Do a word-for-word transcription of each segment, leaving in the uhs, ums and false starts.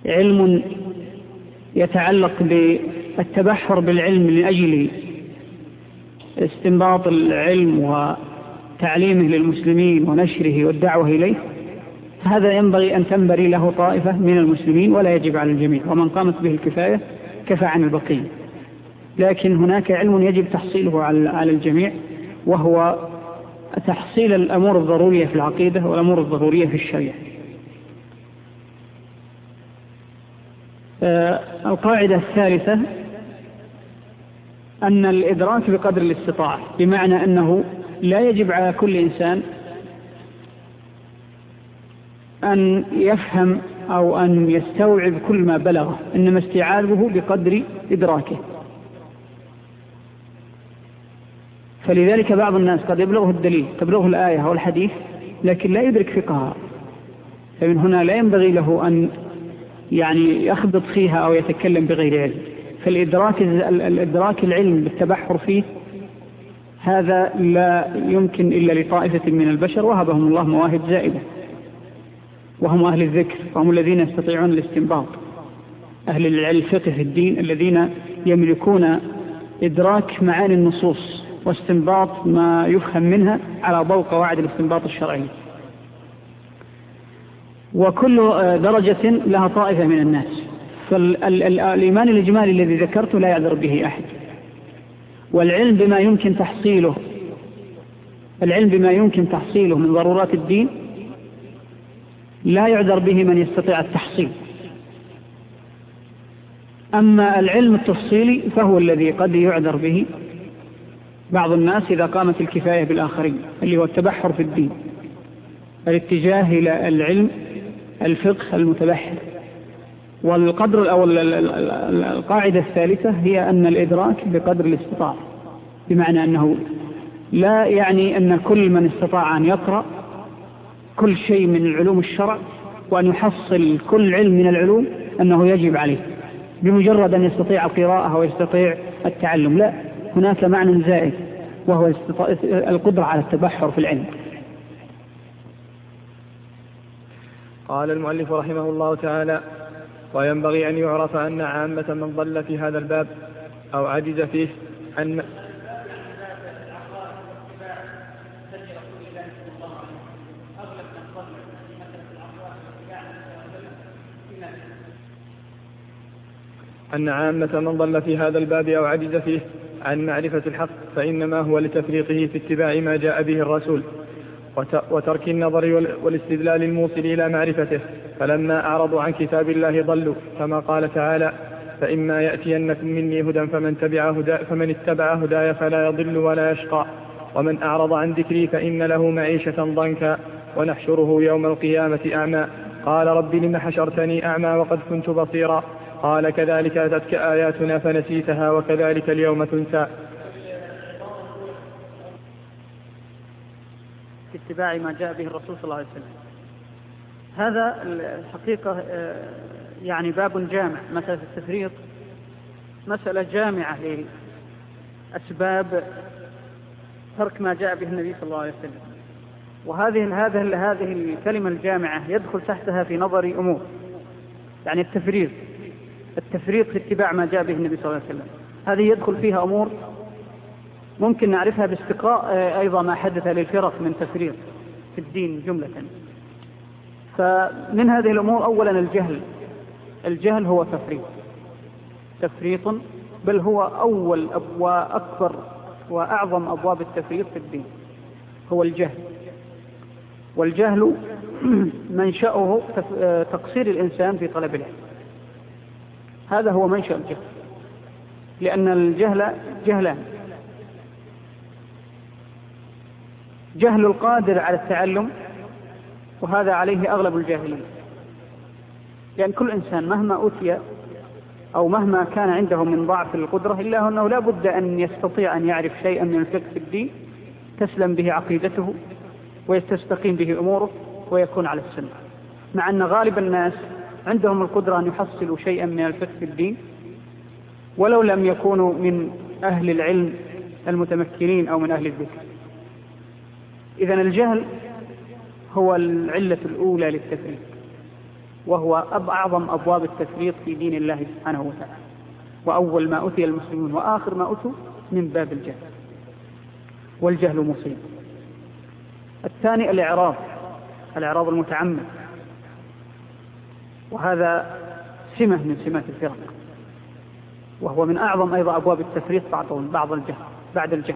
علم يتعلق بالتبحر بالعلم لأجل استنباط العلم وتعليمه للمسلمين ونشره والدعوة إليه، هذا ينبغي أن تنبري له طائفة من المسلمين ولا يجب على الجميع، ومن قامت به الكفاية كفى عن البقية. لكن هناك علم يجب تحصيله على الجميع، وهو تحصيل الأمور الضرورية في العقيدة والأمور الضرورية في الشريعة. القاعدة الثالثة أن الإدراك بقدر الاستطاعة، بمعنى أنه لا يجب على كل إنسان أن يفهم أو أن يستوعب كل ما بلغه، إنما استيعابه بقدر إدراكه. فلذلك بعض الناس قد يبلغه الدليل، تبلغه الآية أو الحديث، لكن لا يدرك فقهها، فمن هنا لا ينبغي له أن يعني يخبط فيها أو يتكلم بغير علم. فالإدراك الإدراك العلم بالتبحر فيه هذا لا يمكن إلا لطائفة من البشر وهبهم الله مواهب زائدة، وهم أهل الذكر، وهم الذين يستطيعون الاستنباط، أهل الفقه في الدين الذين يملكون إدراك معاني النصوص واستنباط ما يفهم منها على ضوء قواعد الاستنباط الشرعي. وكل درجة لها طائفة من الناس. فالإيمان الإجمالي الذي ذكرته لا يعذر به أحد، والعلم بما يمكن تحصيله العلم بما يمكن تحصيله من ضرورات الدين لا يعذر به من يستطيع التحصيل. أما العلم التفصيلي فهو الذي قد يعذر به بعض الناس إذا قامت الكفاية بالآخرين، اللي هو التبحر في الدين، الاتجاه إلى العلم الفقه المتبحر. والقدر أو القاعدة الثالثة هي أن الإدراك بقدر الاستطاعة، بمعنى أنه لا يعني أن كل من استطاع أن يقرأ كل شيء من العلوم الشرع وأن يحصل كل علم من العلوم أنه يجب عليه بمجرد أن يستطيع القراءة ويستطيع التعلم. لا، هناك معنى زائد وهو القدرة على التبحر في العلم. قال المؤلف رحمه الله تعالى: وينبغي أن يعرف أن عامة من ضل في هذا الباب أو عجز فيه أن أن عامة من ضل في هذا الباب أو عجز فيه عن معرفة الحق فإنما هو لتفريطه في اتباع ما جاء به الرسول وترك النظر والاستدلال الموصل إلى معرفته، فلما أعرضوا عن كتاب الله ضلوا، كما قال تعالى: فإما يأتينكم مني هدى فمن, تبع هدى فمن اتبع هداي فلا يضل ولا يشقى، ومن أعرض عن ذكري فإن له معيشة ضنكا ونحشره يوم القيامة أعمى، قال رب لم حشرتني أعمى وقد كنت بصيرا، قال كذلك أتتك آياتنا فنسيتها وكذلك اليوم تنسى. في اتباع ما جاء به الرسول صلى الله عليه وسلم. هذا الحقيقة يعني باب جامع. مسألة التفريط مسألة جامعة لأسباب ترك ما جاء به النبي صلى الله عليه وسلم، وهذه هذه هذه الكلمة الجامعة يدخل تحتها في نظري أمور، يعني التفريط التفريط في اتباع ما جاء به النبي صلى الله عليه وسلم، هذه يدخل فيها أمور ممكن نعرفها باستقراء أيضا ما حدث للفرق من تفريط في الدين جملة. فمن هذه الأمور أولا الجهل. الجهل هو تفريط تفريط بل هو أول وأكبر وأعظم أبواب التفريط في الدين هو الجهل. والجهل منشأه تقصير الإنسان في طلب العلم، هذا هو منشأ الجهل، لأن الجهل جهلان: جهل القادر على التعلم، وهذا عليه أغلب الجاهلين، لأن كل إنسان مهما أوتي أو مهما كان عنده من ضعف القدرة إلا أنه لا بد أن يستطيع أن يعرف شيئا من الفقه في الدين تسلم به عقيدته ويستستقيم به أموره ويكون على السنة، مع أن غالب الناس عندهم القدرة أن يحصلوا شيئا من الفقه في الدين ولو لم يكونوا من أهل العلم المتمكنين أو من أهل الذكر. إذن الجهل هو العلة الأولى للتفريط. وهو أعظم أبواب التفريط في دين الله سبحانه وتعالى، وأول ما أتي المسلمون وآخر ما أتوا من باب الجهل، والجهل مصيب. الثاني الإعراض، الإعراض المتعمد، وهذا سمة من سمات الفرق، وهو من أعظم أيضا أبواب التفريط بعض الجهل بعد الجهل،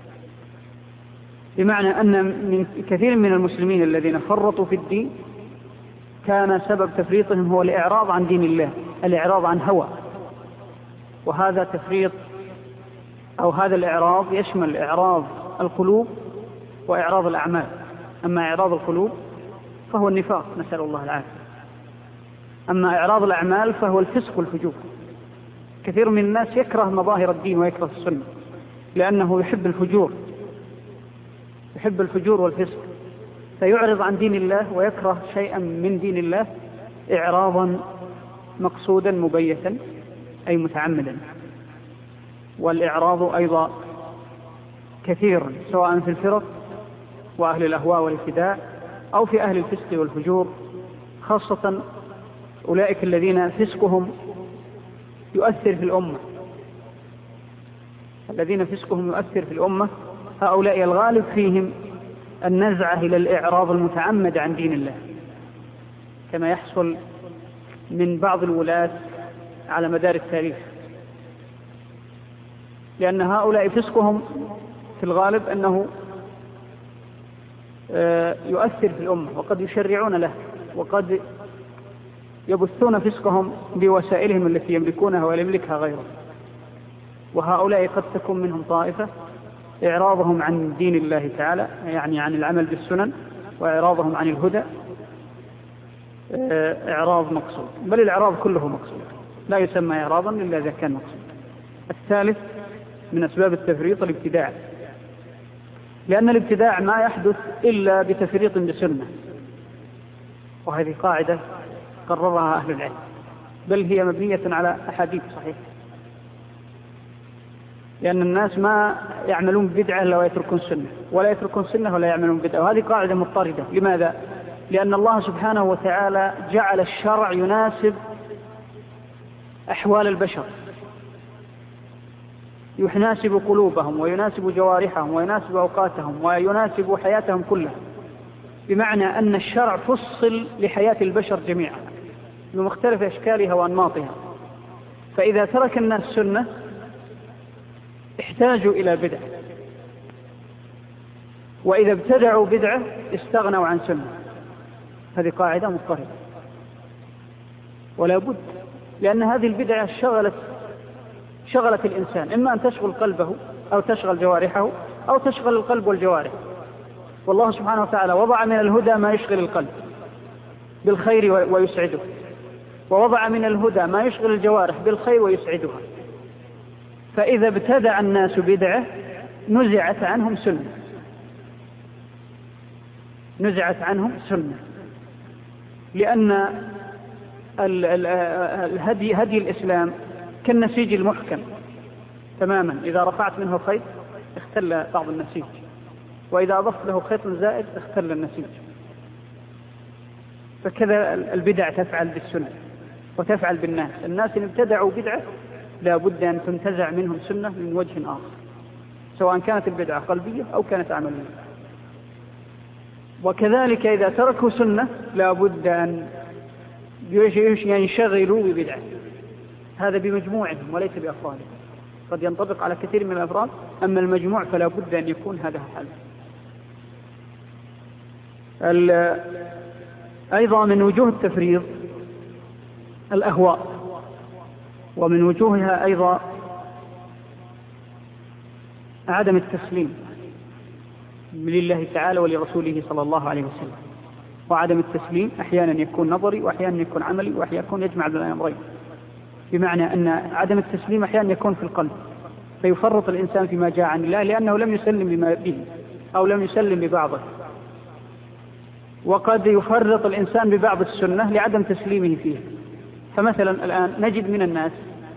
بمعنى أن من كثير من المسلمين الذين فرطوا في الدين كان سبب تفريطهم هو الإعراض عن دين الله، الإعراض عن هوى. وهذا تفريط أو هذا الإعراض يشمل إعراض القلوب وإعراض الأعمال. أما إعراض القلوب فهو النفاق، نسأل الله العافية. أما إعراض الأعمال فهو الفسق والفجور. كثير من الناس يكره مظاهر الدين ويكره السنة لأنه يحب الفجور، يحب الفجور والفسق، فيعرض عن دين الله ويكره شيئا من دين الله إعراضا مقصودا مبيتا أي متعمدا. والإعراض أيضا كثير سواء في الفرق وأهل الأهواء والابتداع أو في أهل الفسق والفجور، خاصة أولئك الذين فسقهم يؤثر في الأمة، الذين فسقهم يؤثر في الأمة هؤلاء الغالب فيهم النزعة إلى الإعراض المتعمد عن دين الله، كما يحصل من بعض الولاة على مدار التاريخ، لأن هؤلاء فسقهم في الغالب أنه يؤثر في الأمة، وقد يشرعون له، وقد يبثون فسقهم بوسائلهم التي يملكونها ولا يملكها غيره. وهؤلاء قد تكون منهم طائفة إعراضهم عن دين الله تعالى، يعني عن العمل بالسنن، وإعراضهم عن الهدى إعراض مقصود، بل الإعراض كله مقصود، لا يسمى إعراضا إلا إذا كان مقصود. الثالث من أسباب التفريط الابتداع، لأن الابتداع ما يحدث إلا بتفريط بسنة، وهذه قاعدة قررها أهل العلم، بل هي مبنية على أحاديث صحيحة، لأن الناس ما يعملون بدعة إلا ويتركون سنة، ولا يتركون سنة ولا يعملون بدعة، وهذه قاعدة مضطردة. لماذا؟ لأن الله سبحانه وتعالى جعل الشرع يناسب أحوال البشر، يناسب قلوبهم ويناسب جوارحهم ويناسب أوقاتهم ويناسب حياتهم كلها، بمعنى أن الشرع فصل لحياة البشر جميعا بمختلف أشكالها وأنماطها. فإذا ترك الناس سنة احتاجوا إلى بدعة، وإذا ابتدعوا بدعة استغنوا عن سنة. هذه قاعدة مضطردة ولا بد، لأن هذه البدعة شغلت شغلت الإنسان، إما أن تشغل قلبه أو تشغل جوارحه أو تشغل القلب والجوارح. والله سبحانه وتعالى وضع من الهدى ما يشغل القلب بالخير ويسعده، ووضع من الهدى ما يشغل الجوارح بالخير ويسعدها. فإذا ابتدع الناس بدعة نزعت عنهم سنة، نزعت عنهم سنة، لأن الهدي هدي الإسلام كالنسيج المحكم تماما، إذا رفعت منه خيط اختل بعض النسيج، وإذا أضفت له خيط زائد اختل النسيج. فكذا البدع تفعل بالسنة وتفعل بالناس. الناس إن ابتدعوا بدعة لا بد أن تنتزع منهم سنة من وجه آخر، سواء كانت البدعة قلبية أو كانت عملية. وكذلك إذا تركوا سنة لا بد أن ينشغلوا ببدعة، هذا بمجموعهم وليس بأفرادهم، قد ينطبق على كثير من الأفراد، أما المجموع فلا بد أن يكون هذا حاله. أيضا من وجوه التفريط الأهواء، ومن وجوهها أيضا عدم التسليم لله تعالى ولرسوله صلى الله عليه وسلم. وعدم التسليم أحيانا يكون نظري وأحيانا يكون عملي وأحيانا يكون يجمع بين الأمرين، بمعنى أن عدم التسليم أحيانا يكون في القلب، فيفرط الإنسان فيما جاء عن الله لأنه لم يسلم بما به أو لم يسلم ببعضه. وقد يفرط الإنسان ببعض السنة لعدم تسليمه فيه. فمثلا الآن نجد من الناس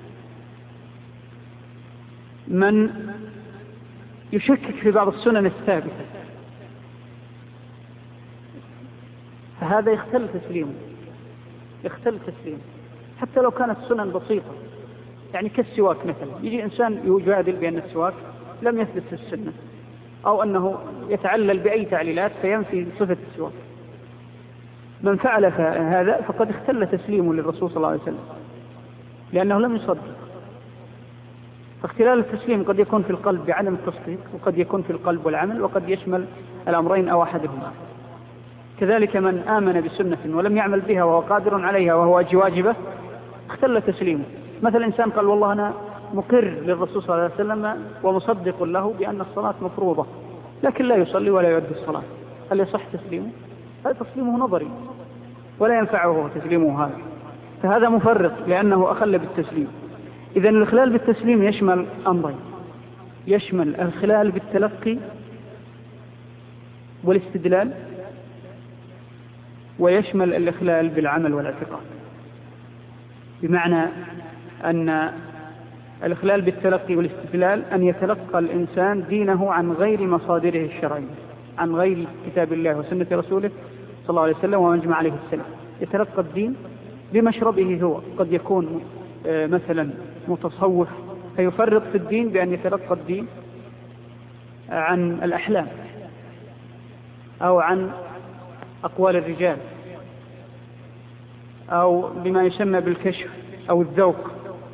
من يشكك في بعض السنن الثابتة، فهذا يختل تسليمه، يختل تسليمه، حتى لو كانت سنن بسيطة، يعني كالسواك مثلا، يجي إنسان يجادل بأن السواك لم يثبت في السنة، أو أنه يتعلل بأي تعليلات فينفي صفة السواك. من فعل هذا فقد اختل تسليمه للرسول صلى الله عليه وسلم، لأنه لم يصدق. فاختلال التسليم قد يكون في القلب بعدم التصديق، وقد يكون في القلب والعمل، وقد يشمل الأمرين أو أحدهما. كذلك من آمن بسنة ولم يعمل بها وهو قادر عليها وهو أجي واجبة اختل تسليمه. مثل إنسان قال والله أنا مقر للرسول صلى الله عليه وسلم ومصدق له بأن الصلاة مفروضة، لكن لا يصلي ولا يؤدي الصلاة، هل يصح تسليمه؟ هذا تسليمه نظري ولا ينفعه تسليمه هذا، فهذا مفرط لأنه أخل بالتسليم. إذن الإخلال بالتسليم يشمل أمرين، يشمل الإخلال بالتلقي والاستدلال، ويشمل الإخلال بالعمل والاعتقاد. بمعنى أن الإخلال بالتلقي والاستدلال أن يتلقى الإنسان دينه عن غير مصادره الشرعية، عن غير كتاب الله وسنة رسوله صلى الله عليه وسلم ومجمع عليه السلام. يتلقى الدين بمشربه هو، قد يكون مثلا متصوف فيفرط في الدين بأن يتلقى الدين عن الأحلام أو عن أقوال الرجال أو بما يسمى بالكشف أو الذوق،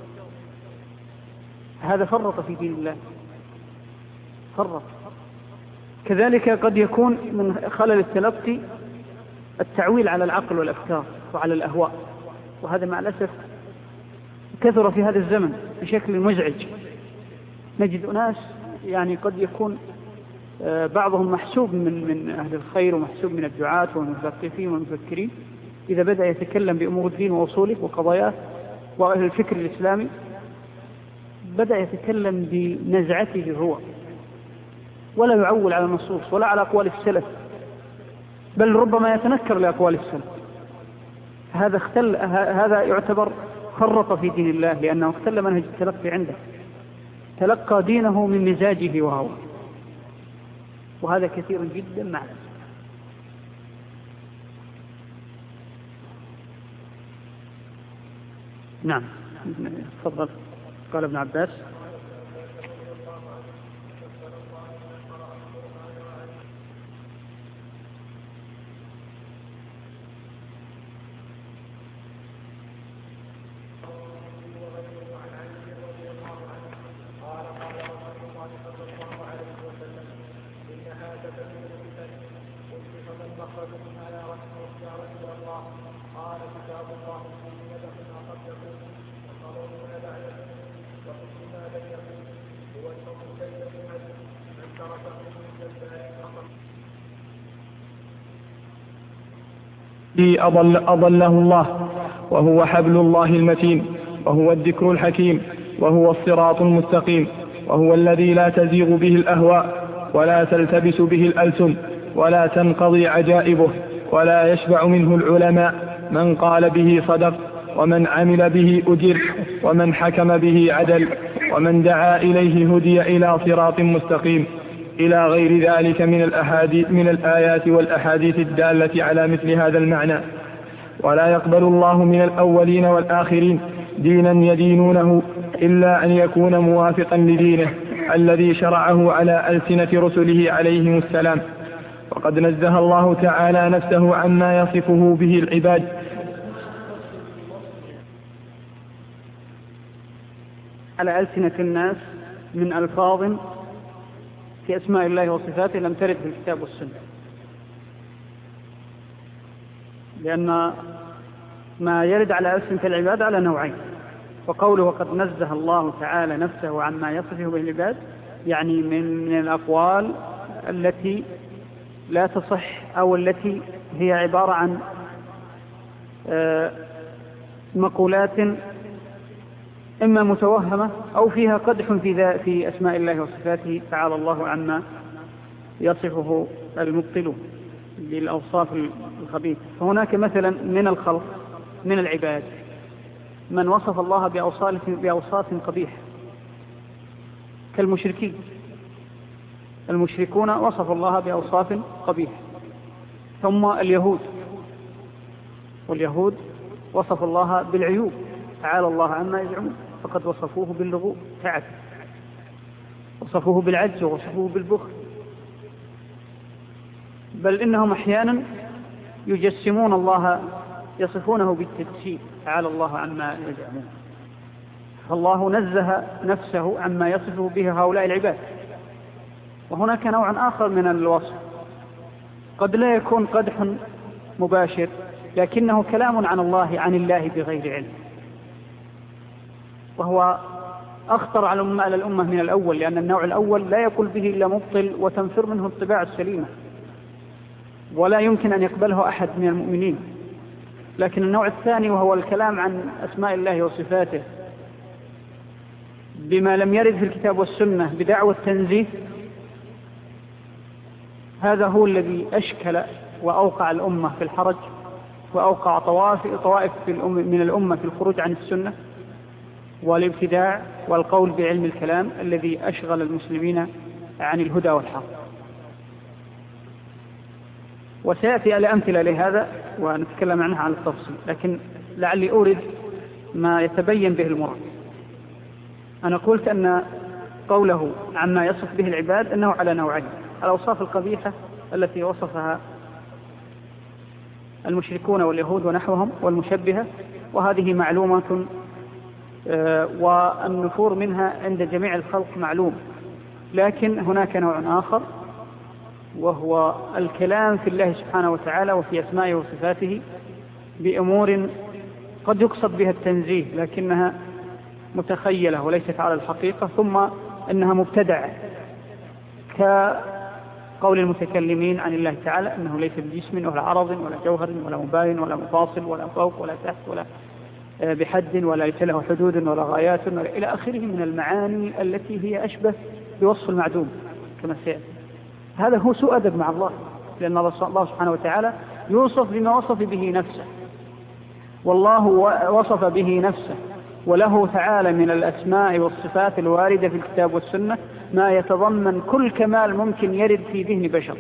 هذا فرط في دين الله، فرط. كذلك قد يكون من خلل التلقي التعويل على العقل والأفكار وعلى الأهواء، وهذا مع الأسف كثر في هذا الزمن بشكل مزعج. نجد أناس يعني قد يكون بعضهم محسوب من من أهل الخير ومحسوب من الدعاة والمثقفين والمفكرين، إذا بدأ يتكلم بأمور الدين وأصوله وقضاياه وأهل الفكر الإسلامي بدأ يتكلم بنزعته هو، ولا يعول على النصوص ولا على أقوال السلف، بل ربما يتنكر لأقوال السلف. هذا اختل، هذا يعتبر فرط في دين الله، لأنه اختل منهج التلقي عنده، تلقى دينه من مزاجه وهو، وهذا كثير جدا معنا. نعم، تفضل. قال ابن عباس: أضل أضله الله، وهو حبل الله المتين، وهو الذكر الحكيم، وهو الصراط المستقيم، وهو الذي لا تزيغ به الأهواء ولا تلتبس به الألسن ولا تنقضي عجائبه، ولا يشبع منه العلماء. من قال به صدق، ومن عمل به أجر، ومن حكم به عدل، ومن دعا إليه هدي إلى صراط مستقيم، إلى غير ذلك من الأحاديث من الآيات والأحاديث الدالة على مثل هذا المعنى. ولا يقبل الله من الأولين والآخرين دينا يدينونه إلا أن يكون موافقا لدينه الذي شرعه على ألسنة رسله عليهم السلام. وقد نزه الله تعالى نفسه عما يصفه به العباد على ألسنة الناس من ألفاظ في أسماء الله وصفاته لم ترد في الكتاب والسنة، لأن ما يرد على ألسنة العباد على نوعين. وقوله وقد نزه الله تعالى نفسه عما يصفه به العباد يعني من, من الأقوال التي لا تصح أو التي هي عبارة عن مقولات إما متوهمة أو فيها قدح في, في أسماء الله وصفاته تعالى الله عما يصفه المبطلون للأوصاف الخبيثة. فهناك مثلا من الخلق من العباد من وصف الله بأوصاف قبيحة كالمشركين. المشركون وصف الله بأوصاف قبيحة. ثم اليهود، واليهود وصفوا الله بالعيوب، تعالى الله عما يزعمون، فقد وصفوه باللغو تعب، وصفوه بالعجز، ووصفوه بالبخل، بل إنهم أحيانا يجسمون الله، يصفونه بالتجسيم، تعالى الله عما يزعمون. فالله نزه نفسه عما يصفه به هؤلاء العباد. وهناك نوع آخر من الوصف قد لا يكون قدح مباشر، لكنه كلام عن الله عن الله بغير علم، وهو أخطر على الأمة من الأول، لأن النوع الأول لا يقول به إلا مبطل وتنفر منه الطباع السليمة، ولا يمكن أن يقبله أحد من المؤمنين. لكن النوع الثاني وهو الكلام عن أسماء الله وصفاته بما لم يرد في الكتاب والسنة بدعوى التنزيه، هذا هو الذي أشكل وأوقع الأمة في الحرج، وأوقع طوائف من الأمة في الخروج عن السنة والابتداع والقول بعلم الكلام الذي أشغل المسلمين عن الهدى والحق. وسيأتي الأمثلة لهذا ونتكلم عنها على التفصيل، لكن لعلي أورد ما يتبين به المراد. أنا قلت أن قوله عما يصف به العباد أنه على نوعين: الأوصاف القبيحة التي وصفها المشركون واليهود ونحوهم والمشبهة، وهذه معلومة والنفور منها عند جميع الخلق معلوم. لكن هناك نوع آخر وهو الكلام في الله سبحانه وتعالى وفي أسمائه وصفاته بأمور قد يقصد بها التنزيه لكنها متخيلة وليست على الحقيقة، ثم أنها مبتدعة، كقول المتكلمين عن الله تعالى أنه ليس بجسم ولا عرض ولا جوهر ولا مباين ولا مفاصل ولا فوق ولا تحت ولا بحد ولا ليس له حدود ولا غايات ولا إلى آخره من المعاني التي هي أشبه بوصف المعدوم كما سيأتي. هذا هو سوء أدب مع الله، لأن الله سبحانه وتعالى يوصف بما وصف به نفسه، والله وصف به نفسه، وله تعالى من الأسماء والصفات الواردة في الكتاب والسنة ما يتضمن كل كمال ممكن يرد في ذهن بشر.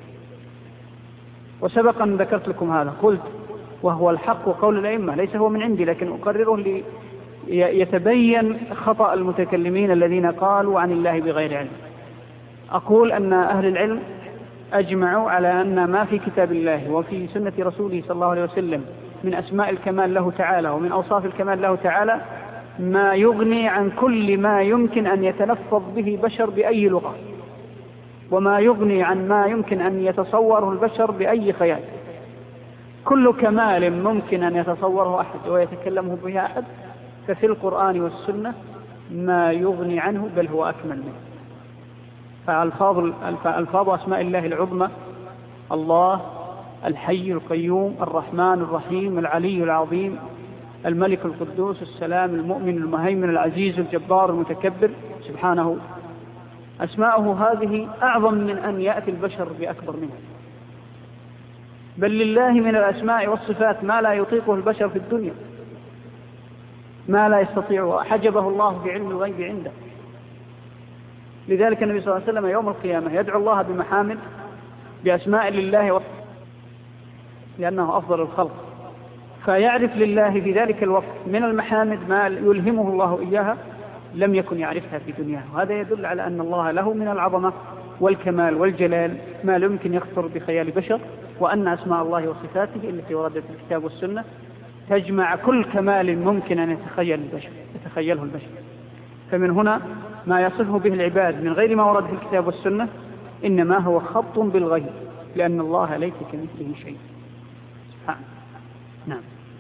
وسبقا ذكرت لكم هذا، قلت وهو الحق وقول الأئمة، ليس هو من عندي لكن أقرره ليتبين خطأ المتكلمين الذين قالوا عن الله بغير علم. أقول أن أهل العلم أجمعوا على أن ما في كتاب الله وفي سنة رسوله صلى الله عليه وسلم من أسماء الكمال له تعالى ومن أوصاف الكمال له تعالى ما يغني عن كل ما يمكن أن يتلفظ به بشر بأي لغة، وما يغني عن ما يمكن أن يتصوره البشر بأي خيال. كل كمال ممكن أن يتصوره أحد ويتكلمه به أحد ففي القرآن والسنة ما يغني عنه، بل هو أكمل منه. فألفاظ فألفاظ أسماء الله العظمى: الله، الحي القيوم، الرحمن الرحيم، العلي العظيم، الملك القدوس، السلام، المؤمن، المهيمن، العزيز، الجبار، المتكبر، سبحانه. أسماءه هذه أعظم من أن يأتي البشر بأكبر منها، بل لله من الأسماء والصفات ما لا يطيقه البشر في الدنيا، ما لا يستطيع، حجبه الله بعلم الغيب عنده. لذلك النبي صلى الله عليه وسلم يوم القيامة يدعو الله بمحامد بأسماء لله لأنه أفضل الخلق، فيعرف لله في ذلك الوقت من المحامد ما يلهمه الله إياها لم يكن يعرفها في دنياه. وهذا يدل على أن الله له من العظمة والكمال والجلال ما لا يمكن يخطر بخيال بشر، وأن أسماء الله وصفاته التي وردت في الكتاب والسنة تجمع كل كمال ممكن أن يتخيل البشر يتخيله البشر. فمن هنا ما يصفه به العباد من غير ما ورد في الكتاب والسنة إنما هو خط بالغيب، لأن الله ليس كمثله شيء. سبحانه. نعم.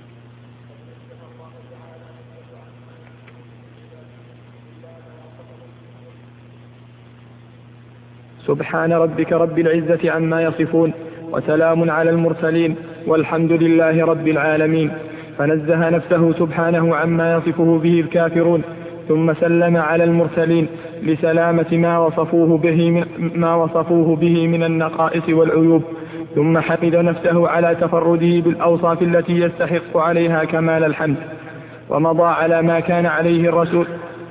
سبحان ربك رب العزة عما يصفون، وسلام على المرسلين، والحمد لله رب العالمين. فنزه نفسه سبحانه عما يصفه به الكافرون، ثم سلم على المرسلين لسلامة ما وصفوه به من, ما وصفوه به من النقائص والعيوب، ثم حمد نفسه على تفرده بالأوصاف التي يستحق عليها كمال الحمد، ومضى على ما كان عليه الرسول.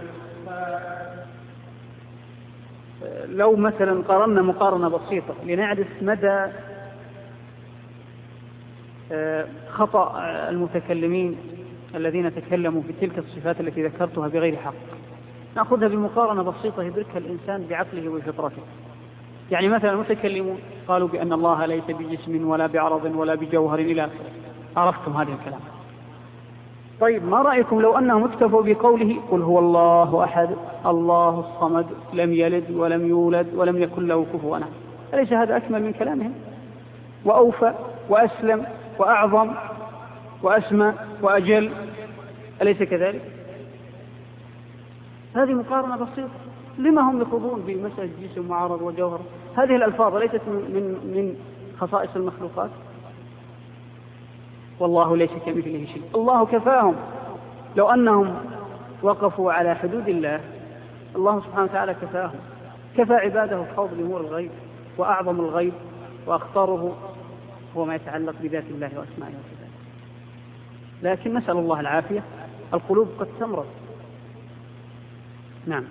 لو مثلا قارنا مقارنة بسيطة لنعرف مدى خطأ المتكلمين الذين تكلموا في تلك الصفات التي ذكرتها بغير حق. نأخذها بمقارنة بسيطة يدركها الإنسان بعقله وفطرته. يعني مثلا المتكلمون قالوا بأن الله ليس بجسم ولا بعرض ولا بجوهر إلى آخره. عرفتم هذا الكلام. طيب ما رأيكم لو أنهم اكتفوا بقوله قل هو الله أحد الله الصمد لم يلد ولم يولد ولم يكن له كفوا أحد؟ أليس هذا أكمل من كلامهم وأوفى وأسلم وأعظم وأسمى وأجل؟ أليس كذلك؟ هذه مقارنة بسيطة. لما هم يخوضون بمسألة جسم وعرض وجوهر؟ هذه الألفاظ ليست من من خصائص المخلوقات. والله ليس كمثله شيء. الله كفاهم. لو أنهم وقفوا على حدود الله الله سبحانه وتعالى كفاهم. كفى عباده الخوض بأمور الغيب، وأعظم الغيب وأخطره هو ما يتعلق بذات الله وأسمائه وصفاته. لكن نسأل الله العافية، القلوب قد تمرض. نعم.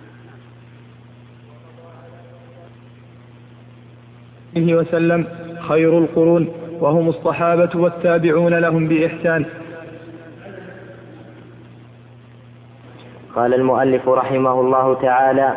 عليه وسلم خير القرون وهم الصحابة والتابعون لهم بإحسان. قال المؤلف رحمه الله تعالى: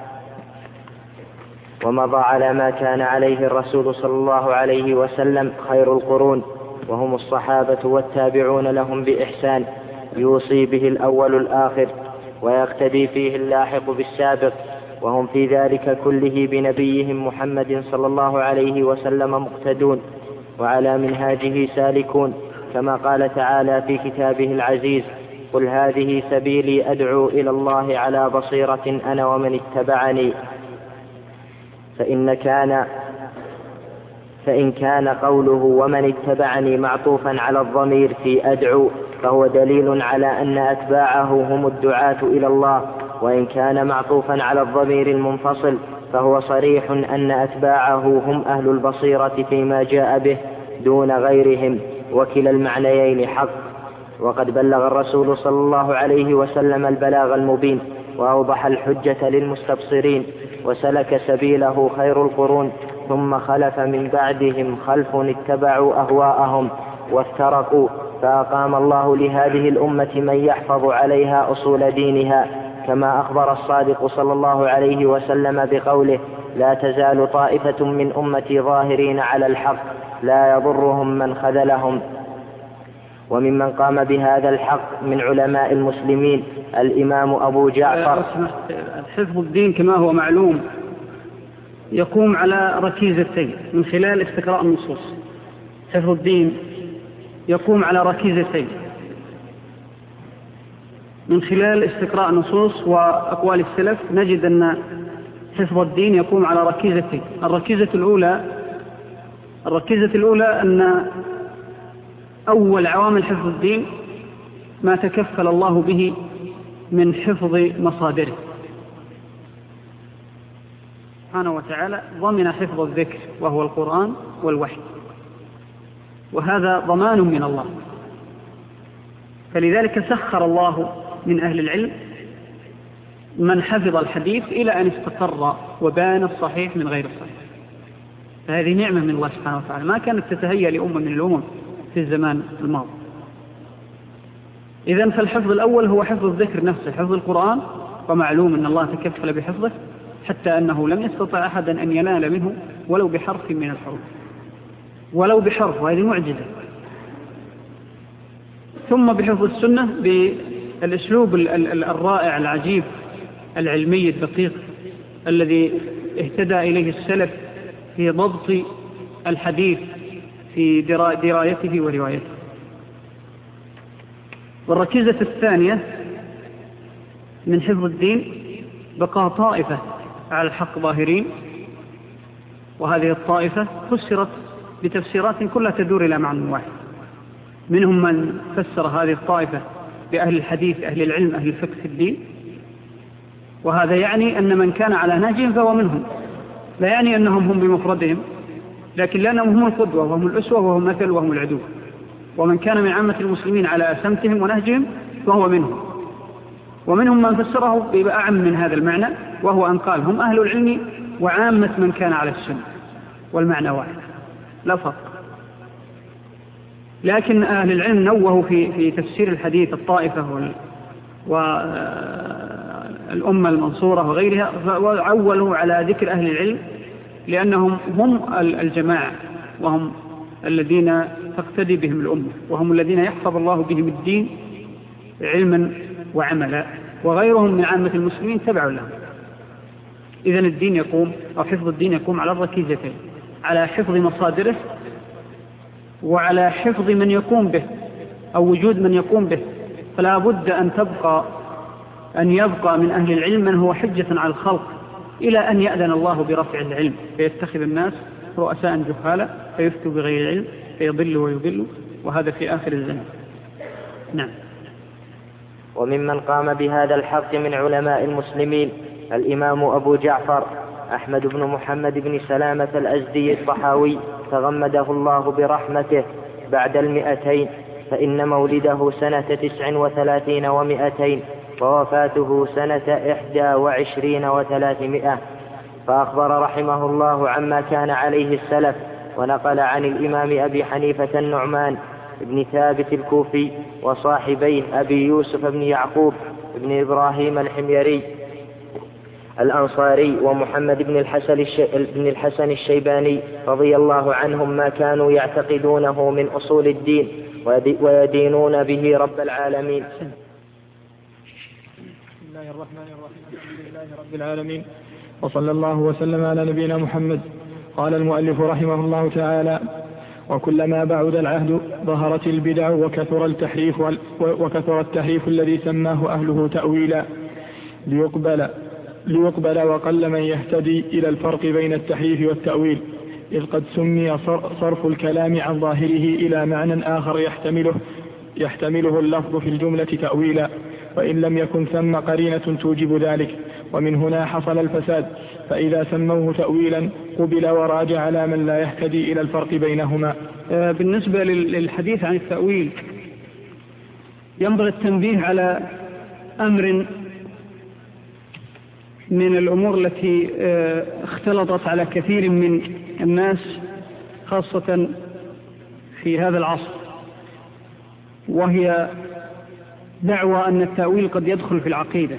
ومضى على ما كان عليه الرسول صلى الله عليه وسلم خير القرون وهم الصحابة والتابعون لهم بإحسان، يوصي به الأول الآخر ويقتدي فيه اللاحق بالسابق، وهم في ذلك كله بنبيهم محمد صلى الله عليه وسلم مقتدون وعلى منهاجه سالكون، كما قال تعالى في كتابه العزيز: قل هذه سبيلي أدعو إلى الله على بصيرة أنا ومن اتبعني. فإن كان فإن كان قوله ومن اتبعني معطوفا على الضمير في أدعو فهو دليل على أن أتباعه هم الدعاة إلى الله، وإن كان معطوفا على الضمير المنفصل فهو صريح أن أتباعه هم أهل البصيرة فيما جاء به دون غيرهم، وكلا المعنيين حق. وقد بلغ الرسول صلى الله عليه وسلم البلاغ المبين وأوضح الحجة للمستبصرين، وسلك سبيله خير القرون، ثم خلف من بعدهم خلف اتبعوا أهواءهم وافترقوا، فأقام الله لهذه الأمة من يحفظ عليها أصول دينها، كما أخبر الصادق صلى الله عليه وسلم بقوله: لا تزال طائفة من أمتي ظاهرين على الحق لا يضرهم من خذلهم. وممن قام بهذا الحق من علماء المسلمين الإمام أبو جعفر. حفظ الدين كما هو معلوم يقوم على ركيزتين من خلال استقراء النصوص. حفظ الدين يقوم على ركيزتين من خلال استقراء النصوص وأقوال السلف. نجد أن حفظ الدين يقوم على ركيزتين. الركيزة الأولى الركيزة الأولى أن أول عوامل حفظ الدين ما تكفل الله به من حفظ مصادره سبحانه وتعالى، ضمن حفظ الذكر وهو القرآن والوحي، وهذا ضمان من الله. فلذلك سخر الله من أهل العلم من حفظ الحديث إلى أن استقر وبان الصحيح من غير الصحيح. فهذه نعمة من الله سبحانه وتعالى ما كانت تتهيأ لأمة من الأمم في الزمان الماضي. إذن فالحفظ الأول هو حفظ الذكر نفسه، حفظ القرآن، ومعلوم أن الله تكفل بحفظه حتى أنه لم يستطع أحدا أن ينال منه ولو بحرف من الحروف، ولو بحرف، وهذه معجزة. ثم بحفظ السنة بالأسلوب الرائع العجيب العلمي الدقيق الذي اهتدى إليه السلف في ضبط الحديث في درايته وروايته. والركيزة الثانية من حفظ الدين بقى طائفة على الحق ظاهرين، وهذه الطائفة فسرت بتفسيرات كلها تدور إلى معنى واحد. منهم من فسر هذه الطائفة بأهل الحديث أهل العلم أهل الفقه في الدين، وهذا يعني أن من كان على نهجهم فهو منهم، لا يعني أنهم هم بمفردهم، لكن لأنهم هم القدوة وهم الأسوة وهم مثل وهم العدو. ومن كان من عامة المسلمين على سمتهم ونهجهم فهو منهم. ومنهم من فسره بأعم من هذا المعنى، وهو أن قال هم أهل العلم وعامة من كان على السنة، والمعنى واحد لا فرق. لكن أهل العلم نوهوا في في تفسير الحديث الطائفة والأمة المنصورة وغيرها، وعولوا على ذكر أهل العلم لأنهم هم الجماعة، وهم الذين تقتدي بهم الأمة، وهم الذين يحفظ الله بهم الدين علما وعملا، وغيرهم من عامة المسلمين تبع لهم. إذن الدين يقوم أو حفظ الدين يقوم على الركيزتين، على حفظ مصادره وعلى حفظ من يقوم به أو وجود من يقوم به. فلا بد أن تبقى أن يبقى من أهل العلم من هو حجة على الخلق إلى أن يأذن الله برفع العلم، فيتخذ الناس رؤساء جهالا فيفتوا بغير العلم فيضلوا ويضلوا، وهذا في آخر الزمان. نعم. وممن قام بهذا الحق من علماء المسلمين الإمام أبو جعفر أحمد بن محمد بن سلامة الأزدي الطحاوي تغمده الله برحمته بعد المئتين، فإن مولده سنة تسع وثلاثين ومئتين ووفاته سنة إحدى وعشرين وثلاثمائة. فأخبر رحمه الله عما كان عليه السلف، ونقل عن الإمام أبي حنيفة النعمان بن ثابت الكوفي وصاحبيه أبي يوسف بن يعقوب بن إبراهيم الحميري الأنصاري ومحمد بن الحسن, بن الحسن الشيباني رضي الله عنهم ما كانوا يعتقدونه من أصول الدين ويدينون به رب العالمين. بسم الله الرحمن الرحيم. الحمد لله رب العالمين، وصلى الله وسلم على نبينا محمد. قال المؤلف رحمه الله تعالى: وكلما بعد العهد ظهرت البدع وكثر التحريف, وكثر التحريف الذي سماه أهله تأويلا ليقبل, ليقبل وقل من يهتدي إلى الفرق بين التحريف والتأويل، إذ قد سمي صرف الكلام عن ظاهره إلى معنى آخر يحتمله, يحتمله اللفظ في الجملة تأويلا، وإن لم يكن ثم قرينة توجب ذلك، ومن هنا حصل الفساد. فإذا سموه تأويلا قبل وراج على من لا يهتدي إلى الفرق بينهما. بالنسبة للحديث عن التأويل ينبغي التنبيه على أمر من الأمور التي اختلطت على كثير من الناس خاصة في هذا العصر، وهي دعوى أن التأويل قد يدخل في العقيدة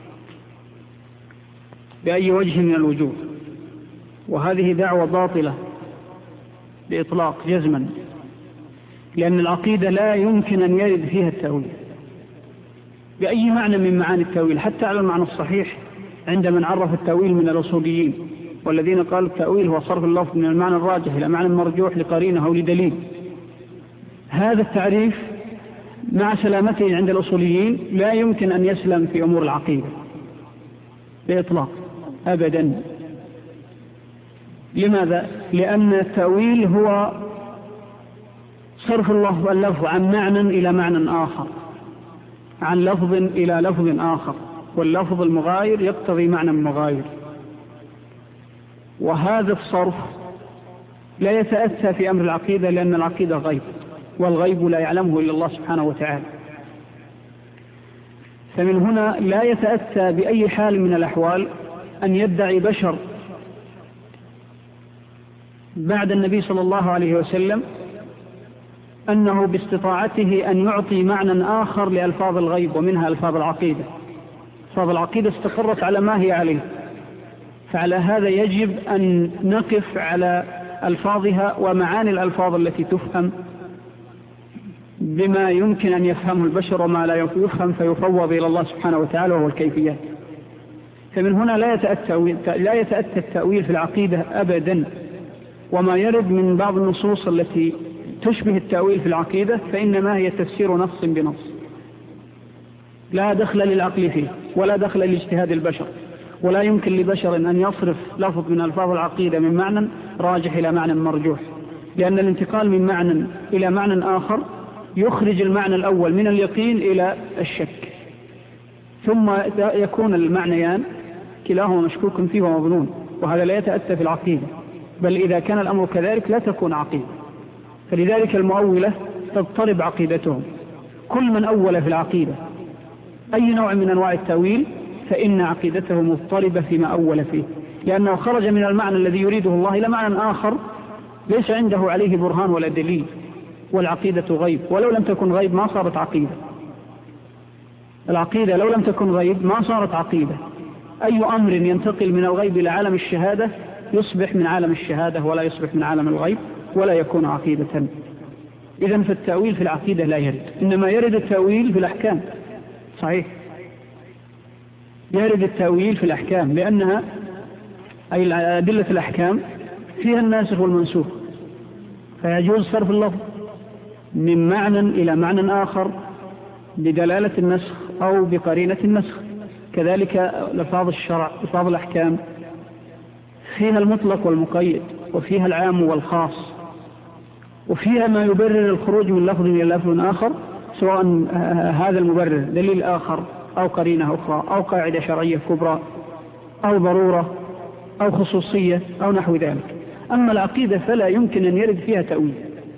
بأي وجه من الوجوه، وهذه دعوة باطلة بإطلاق جزما، لأن العقيدة لا يمكن أن يرد فيها التأويل بأي معنى من معاني التأويل، حتى على المعنى الصحيح عند من عرف التأويل من الأصوليين، والذين قالوا التأويل هو صرف اللفظ من المعنى الراجح إلى معنى مرجوح لقرينه أو لدليل. هذا التعريف مع سلامته عند الأصوليين لا يمكن أن يسلم في أمور العقيدة بإطلاق أبدا. لماذا؟ لأن التأويل هو صرف اللفظ عن معنى إلى معنى آخر، عن لفظ إلى لفظ آخر، واللفظ المغاير يقتضي معنى مغاير، وهذا الصرف لا يتأتى في أمر العقيدة، لأن العقيدة غيب، والغيب لا يعلمه إلا الله سبحانه وتعالى. فمن هنا لا يتأتى بأي حال من الأحوال أن يدعي بشر بعد النبي صلى الله عليه وسلم أنه باستطاعته أن يعطي معنى آخر لألفاظ الغيب، ومنها ألفاظ العقيدة. ألفاظ العقيدة استقرت على ما هي عليه، فعلى هذا يجب أن نقف على ألفاظها ومعاني الألفاظ التي تفهم بما يمكن أن يفهمه البشر، وما لا يفهم فيفوض إلى الله سبحانه وتعالى وهو الكيفيات. فمن هنا لا يتأتى, لا يتأتى التأويل في العقيدة أبدا، وما يرد من بعض النصوص التي تشبه التأويل في العقيدة فإنما هي تفسير نص بنص، لا دخل للعقل فيه ولا دخل لاجتهاد البشر، ولا يمكن لبشر أن يصرف لفظ من ألفاظ العقيدة من معنى راجح إلى معنى مرجوح، لأن الانتقال من معنى إلى معنى آخر يخرج المعنى الأول من اليقين إلى الشك، ثم يكون المعنيان كلاهما مشكوك فيه ومظنون، وهذا لا يتأتى في العقيدة، بل إذا كان الأمر كذلك لا تكون عقيدة. فلذلك المؤولة تضطرب عقيدتهم. كل من أول في العقيدة أي نوع من أنواع التأويل فإن عقيدته مضطربة فيما أول فيه، لأنه خرج من المعنى الذي يريده الله إلى معنى آخر ليس عنده عليه برهان ولا دليل، والعقيدة غيب، ولو لم تكن غيب ما صارت عقيدة. العقيدة لو لم تكن غيب ما صارت عقيدة. أي أمر ينتقل من الغيب إلى عالم الشهادة يصبح من عالم الشهادة ولا يصبح من عالم الغيب ولا يكون عقيدة. إذن فالتأويل في العقيدة لا يرد، إنما يرد التأويل في الأحكام. صحيح، يرد التأويل في الأحكام، لأنها أي أدلة الأحكام فيها الناسخ والمنسوخ، فيجوز صرف اللفظ من معنى إلى معنى آخر بدلالة النسخ أو بقرينة النسخ. كذلك لفاظ الشرع، لفاظ الأحكام فيها المطلق والمقيد، وفيها العام والخاص، وفيها ما يبرر الخروج من لفظ إلى لفظ آخر، سواء هذا المبرر دليل آخر أو قرينة أخرى أو قاعدة شرعية كبرى أو ضرورة أو خصوصية أو نحو ذلك. أما العقيدة فلا يمكن أن يرد فيها تأويل،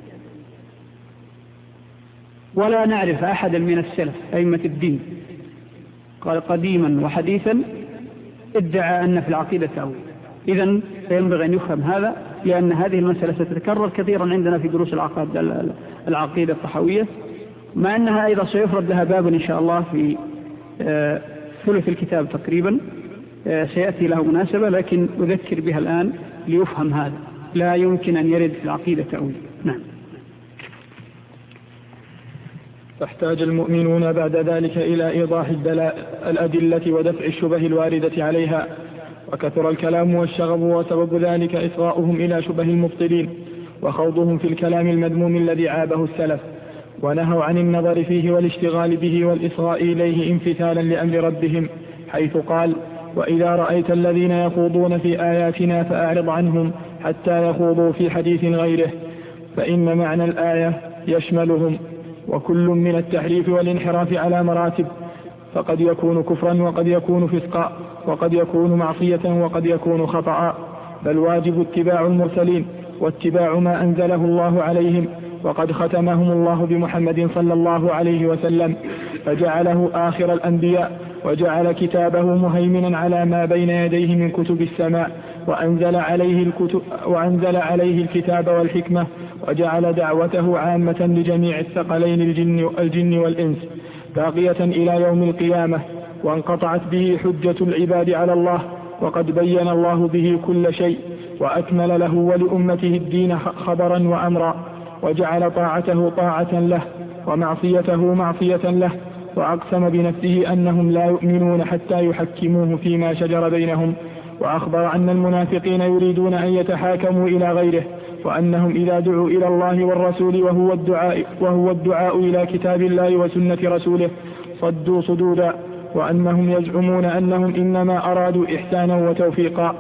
ولا نعرف أحدا من السلف أئمة الدين قال قديما وحديثا ادعى أن في العقيدة تأويل. إذن فينبغي أن يفهم هذا، لأن هذه المسألة ستتكرر كثيرا عندنا في دروس العقيدة الطحاوية، مع أنها أيضا سيفرد لها باب إن شاء الله في ثلث الكتاب تقريبا، سيأتي له مناسبة، لكن أذكر بها الآن ليفهم هذا. لا يمكن أن يرد في العقيدة تأويل. نعم. فاحتاج المؤمنون بعد ذلك إلى إيضاح الأدلة ودفع الشبه الواردة عليها، وكثر الكلام والشغب، وسبب ذلك إصغاؤهم إلى شبه المبطلين وخوضهم في الكلام المذموم الذي عابه السلف، ونهوا عن النظر فيه والاشتغال به والإصغاء إليه امتثالا لأمر ربهم، حيث قال: وإذا رأيت الذين يخوضون في آياتنا فأعرض عنهم حتى يخوضوا في حديث غيره، فإن معنى الآية يشملهم، وكل من التحريف والانحراف على مراتب، فقد يكون كفرا وقد يكون فسقا وقد يكون معصية وقد يكون خطأ، فالواجب اتباع المرسلين واتباع ما أنزله الله عليهم، وقد ختمهم الله بمحمد صلى الله عليه وسلم، فجعله آخر الأنبياء، وجعل كتابه مهيمنا على ما بين يديه من كتب السماء، وأنزل عليه, الكتب وأنزل عليه الكتاب والحكمة، وجعل دعوته عامة لجميع الثقلين الجن, الجن والإنس باقية إلى يوم القيامة، وانقطعت به حجة العباد على الله، وقد بين الله به كل شيء، وأكمل له ولأمته الدين خبرا وأمرا، وجعل طاعته طاعة له ومعصيته معصية له، وأقسم بنفسه أنهم لا يؤمنون حتى يحكموه فيما شجر بينهم، وأخبر أن المنافقين يريدون أن يتحاكموا إلى غيره، وأنهم إذا دعوا إلى الله والرسول وهو الدعاء, وهو الدعاء إلى كتاب الله وسنة رسوله صدوا صدودا، وأنهم يزعمون أنهم إنما أرادوا إحسانا وتوفيقا.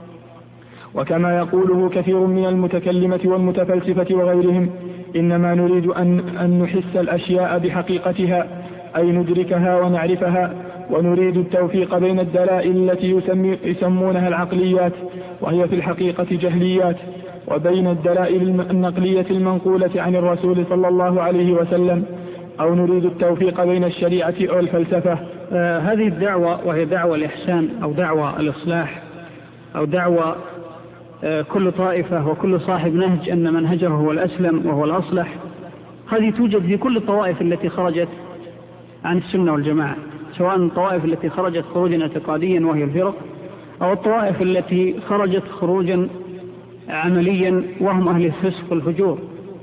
وكما يقوله كثير من المتكلمة والمتفلسفة وغيرهم: إنما نريد أن, أن نحس الأشياء بحقيقتها، أي ندركها ونعرفها، ونريد التوفيق بين الدلائل التي يسمونها العقليات وهي في الحقيقة جهليات، وبين الدلائل النقلية المنقولة عن الرسول صلى الله عليه وسلم، أو نريد التوفيق بين الشريعة أو الفلسفة. آه هذه الدعوة، وهي دعوة الإحسان أو دعوة الإصلاح أو دعوة آه كل طائفة وكل صاحب نهج أن منهجه هو الأسلم وهو الأصلح، هذه توجد في كل الطوائف التي خرجت عن السنة والجماعة، سواء الطوائف التي خرجت خروجا اعتقاديا وهي الفرق، أو الطوائف التي خرجت خروجا عمليا وهم أهل الفسق والفجور.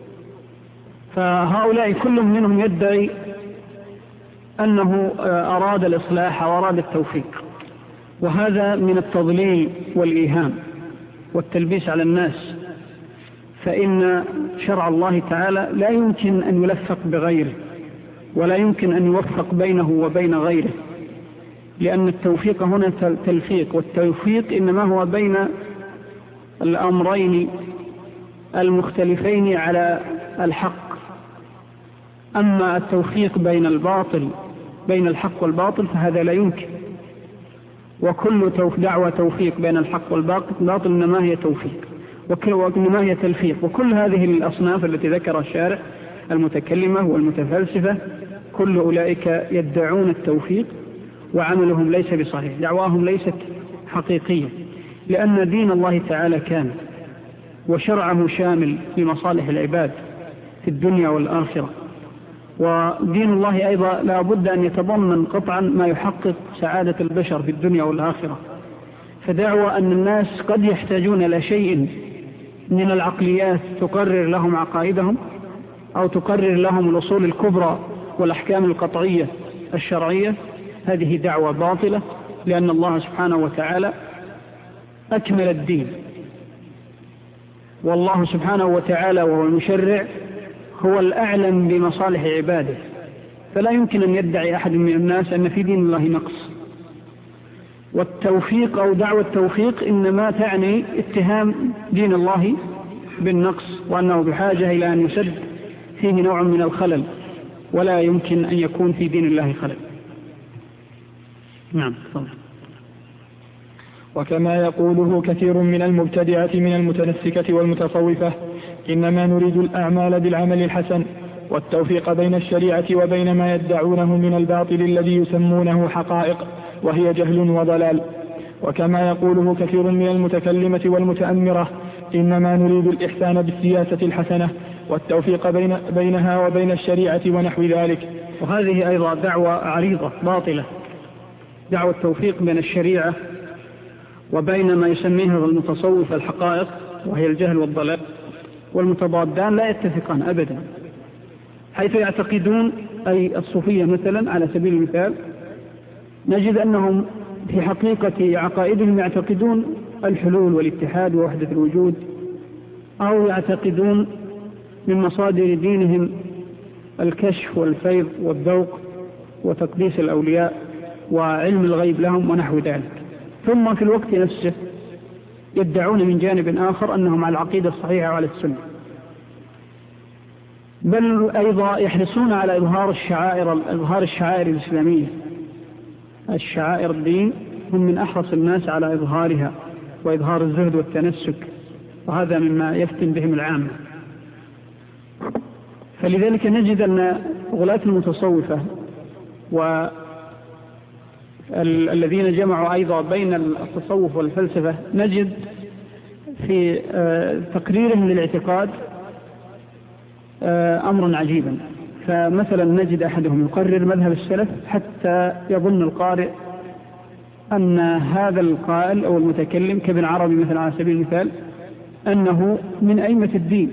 فهؤلاء كل منهم يدعي أنه أراد الإصلاح أو أراد التوفيق، وهذا من التضليل والإيهام والتلبيس على الناس، فإن شرع الله تعالى لا يمكن أن يلفق بغيره، ولا يمكن أن يوفق بينه وبين غيره، لأن التوفيق هنا تلفيق، والتوفيق إنما هو بين الأمرين المختلفين على الحق. أما التوفيق بين الباطل بين الحق والباطل فهذا لا يمكن، وكل دعوة توفيق بين الحق والباطل إنما هي توفيق وإنما هي تلفيق. وكل هذه الأصناف التي ذكر الشارع، المتكلمة والمتفلسفة، كل أولئك يدعون التوفيق وعملهم ليس بصحيح، دعواهم ليست حقيقية، لأن دين الله تعالى كان وشرعه شامل لمصالح العباد، في الدنيا والآخرة. ودين الله أيضا لا بد أن يتضمن قطعا ما يحقق سعادة البشر في الدنيا والآخرة. فدعوى أن الناس قد يحتاجون إلى شيء من العقليات تقرر لهم عقائدهم أو تقرر لهم الأصول الكبرى والأحكام القطعية الشرعية، هذه دعوة باطلة، لأن الله سبحانه وتعالى أكمل الدين، والله سبحانه وتعالى وهو المشرع هو الأعلم بمصالح عباده، فلا يمكن أن يدعي أحد من الناس أن في دين الله نقص. والتوفيق أو دعوة التوفيق إنما تعني اتهام دين الله بالنقص، وأنه بحاجة إلى أن يسد فيه نوع من الخلل، ولا يمكن أن يكون في دين الله خلل. نعم طبعا. وكما يقوله كثير من المبتدعة من المتنسكة والمتصوفة، إنما نريد الأعمال بالعمل الحسن والتوفيق بين الشريعة وبين ما يدعونه من الباطل الذي يسمونه حقائق، وهي جهل وضلال. وكما يقوله كثير من المتكلمة والمتأمرة، إنما نريد الإحسان بالسياسة الحسنة والتوفيق بين بينها وبين الشريعة ونحو ذلك. وهذه أيضا دعوة عريضة باطلة، دعوة التوفيق بين الشريعة وبين ما يسميه المتصوف الحقائق، وهي الجهل والضلال، والمتضادان لا يتفقان أبدا، حيث يعتقدون، أي الصوفية مثلا على سبيل المثال، نجد أنهم في حقيقة عقائدهم يعتقدون الحلول والاتحاد ووحدة الوجود، أو يعتقدون من مصادر دينهم الكشف والفيض والذوق وتقديس الأولياء وعلم الغيب لهم ونحو ذلك. ثم في الوقت نفسه يدعون من جانب آخر أنهم على العقيدة الصحيحة وعلى السنة، بل أيضا يحرصون على إظهار الشعائر إظهار الشعائر الإسلامية. الشعائر الدين هم من أحرص الناس على إظهارها وإظهار الزهد والتنسك، وهذا مما يفتن بهم العامة. فلذلك نجد أن غلاة المتصوفة والذين جمعوا أيضا بين التصوف والفلسفة نجد في تقريرهم للاعتقاد أمرا عجيبا. فمثلا نجد أحدهم يقرر مذهب السلف حتى يظن القارئ أن هذا القائل أو المتكلم كابن عربي مثلا على سبيل المثال أنه من أئمة الدين،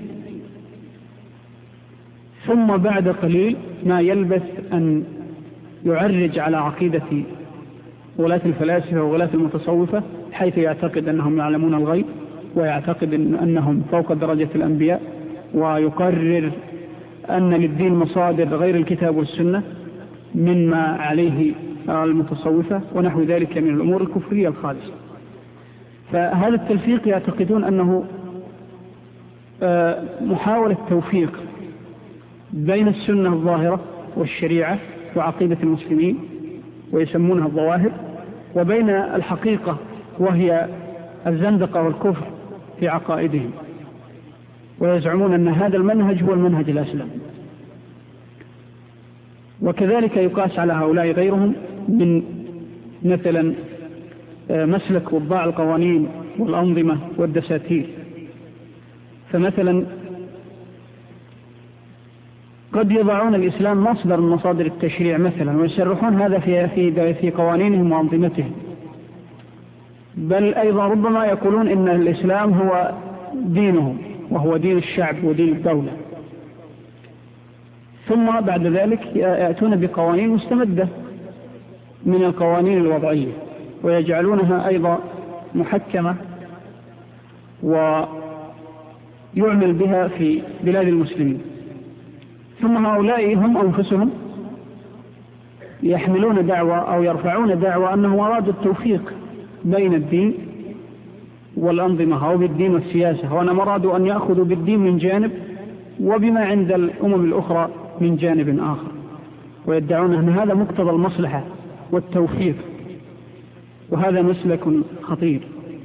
ثم بعد قليل ما يلبث أن يعرج على عقيدة ولاة الفلاسفة وولاة المتصوفة، حيث يعتقد أنهم يعلمون الغيب ويعتقد أنهم فوق درجة الأنبياء، ويقرر أن للدين مصادر غير الكتاب والسنة مما عليه المتصوفة ونحو ذلك من الأمور الكفرية الخالصة. فهذا التلفيق يعتقدون أنه محاولة توفيق بين السنة الظاهرة والشريعة وعقيدة المسلمين، ويسمونها الظواهر، وبين الحقيقة وهي الزندقة والكفر في عقائدهم، ويزعمون أن هذا المنهج هو المنهج الأسلم. وكذلك يقاس على هؤلاء غيرهم من مثلا مسلك وضاع القوانين والأنظمة والدساتير. فمثلا قد يضعون الإسلام مصدر من مصادر التشريع مثلا، ويشرحون هذا في في في قوانينهم وأنظمتهم، بل أيضا ربما يقولون إن الإسلام هو دينهم وهو دين الشعب ودين الدولة، ثم بعد ذلك يأتون بقوانين مستمدة من القوانين الوضعية ويجعلونها أيضا محكمة ويعمل بها في بلاد المسلمين. ثم هؤلاء هم أنفسهم يحملون دعوة أو يرفعون دعوة أنهم أرادوا التوفيق بين الدين والأنظمة أو بالدين والسياسة، وأنهم أرادوا أن يأخذوا بالدين من جانب وبما عند الأمم الأخرى من جانب آخر، ويدعون أن هذا مقتضى المصلحة والتوفيق، وهذا مسلك خطير.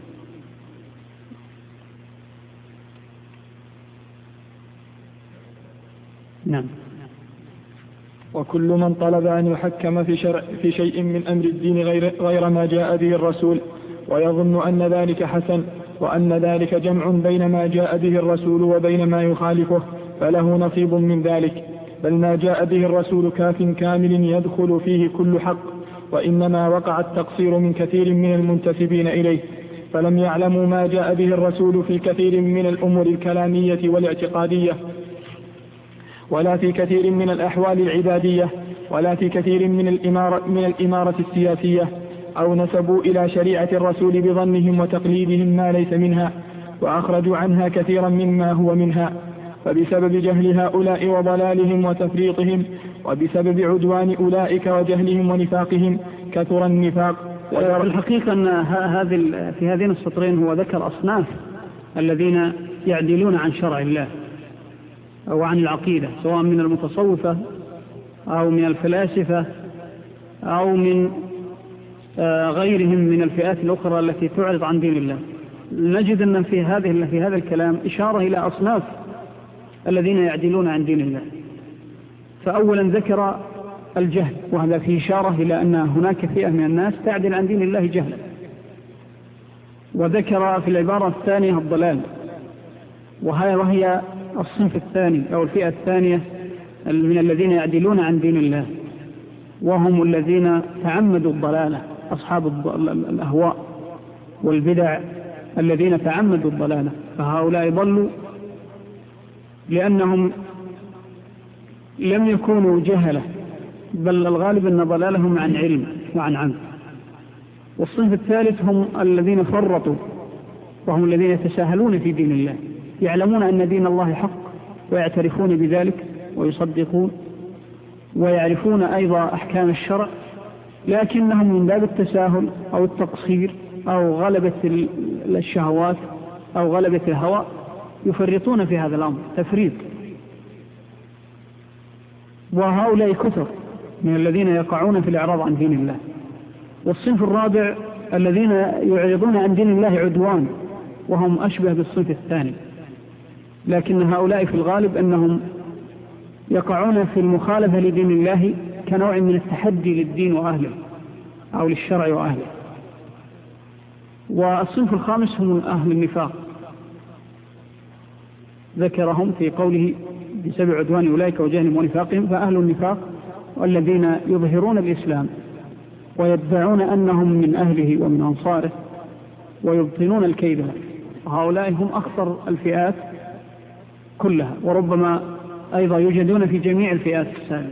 نعم. وكل من طلب أن يحكم في, شرع في شيء من أمر الدين غير, غير ما جاء به الرسول ويظن أن ذلك حسن وأن ذلك جمع بين ما جاء به الرسول وبين ما يخالفه، فله نصيب من ذلك، بل ما جاء به الرسول كاف كامل يدخل فيه كل حق، وإنما وقع التقصير من كثير من المنتسبين إليه، فلم يعلموا ما جاء به الرسول في كثير من الأمور الكلامية والاعتقادية، ولا في كثير من الأحوال العبادية، ولا في كثير من الإمارة, من الإمارة السياسية، أو نسبوا إلى شريعة الرسول بظنهم وتقليدهم ما ليس منها، وأخرجوا عنها كثيرا مما هو منها. فبسبب جهل هؤلاء وضلالهم وتفريطهم، وبسبب عدوان أولئك وجهلهم ونفاقهم، كثر النفاق. والحقيقة أن هذه في هذين السطرين هو ذكر أصناف الذين يعدلون عن شرع الله أو عن العقيدة، سواء من المتصوفة أو من الفلاسفة أو من غيرهم من الفئات الأخرى التي تعرض عن دين الله. نجد أن في هذه في هذا الكلام إشارة إلى أصناف الذين يعدلون عن دين الله. فأولا ذكر الجهل، وهذا فيه إشارة إلى أن هناك فئة من الناس تعدل عن دين الله جهلا. وذكر في العبارة الثانية الضلال، وهي الصنف الثاني أو الفئة الثانية من الذين يعدلون عن دين الله، وهم الذين تعمدوا الضلالة، أصحاب الأهواء والبدع الذين تعمدوا الضلالة. فهؤلاء ضلوا لأنهم لم يكونوا جهلة، بل الغالب أن ضلالهم عن علم وعن عمد. والصنف الثالث هم الذين فرطوا، وهم الذين يتساهلون في دين الله، يعلمون أن دين الله حق ويعترفون بذلك ويصدقون ويعرفون أيضا أحكام الشرع، لكنهم من باب التساهل أو التقصير أو غلبة الشهوات أو غلبة الهوى يفرطون في هذا الأمر تفريط. وهؤلاء كثر من الذين يقعون في الإعراض عن دين الله. والصنف الرابع الذين يعرضون عن دين الله عدوان، وهم أشبه بالصنف الثاني، لكن هؤلاء في الغالب أنهم يقعون في المخالفة لدين الله كنوع من التحدي للدين وأهله أو للشرع وأهله. والصنف الخامس هم أهل النفاق، ذكرهم في قوله بسبب عدوان أولئك وجهلهم ونفاقهم. فأهل النفاق والذين يظهرون الإسلام ويدعون أنهم من أهله ومن أنصاره ويبطنون الكيد، وهؤلاء هم أخطر الفئات كلها، وربما أيضا يوجدون في جميع الفئات السابقة.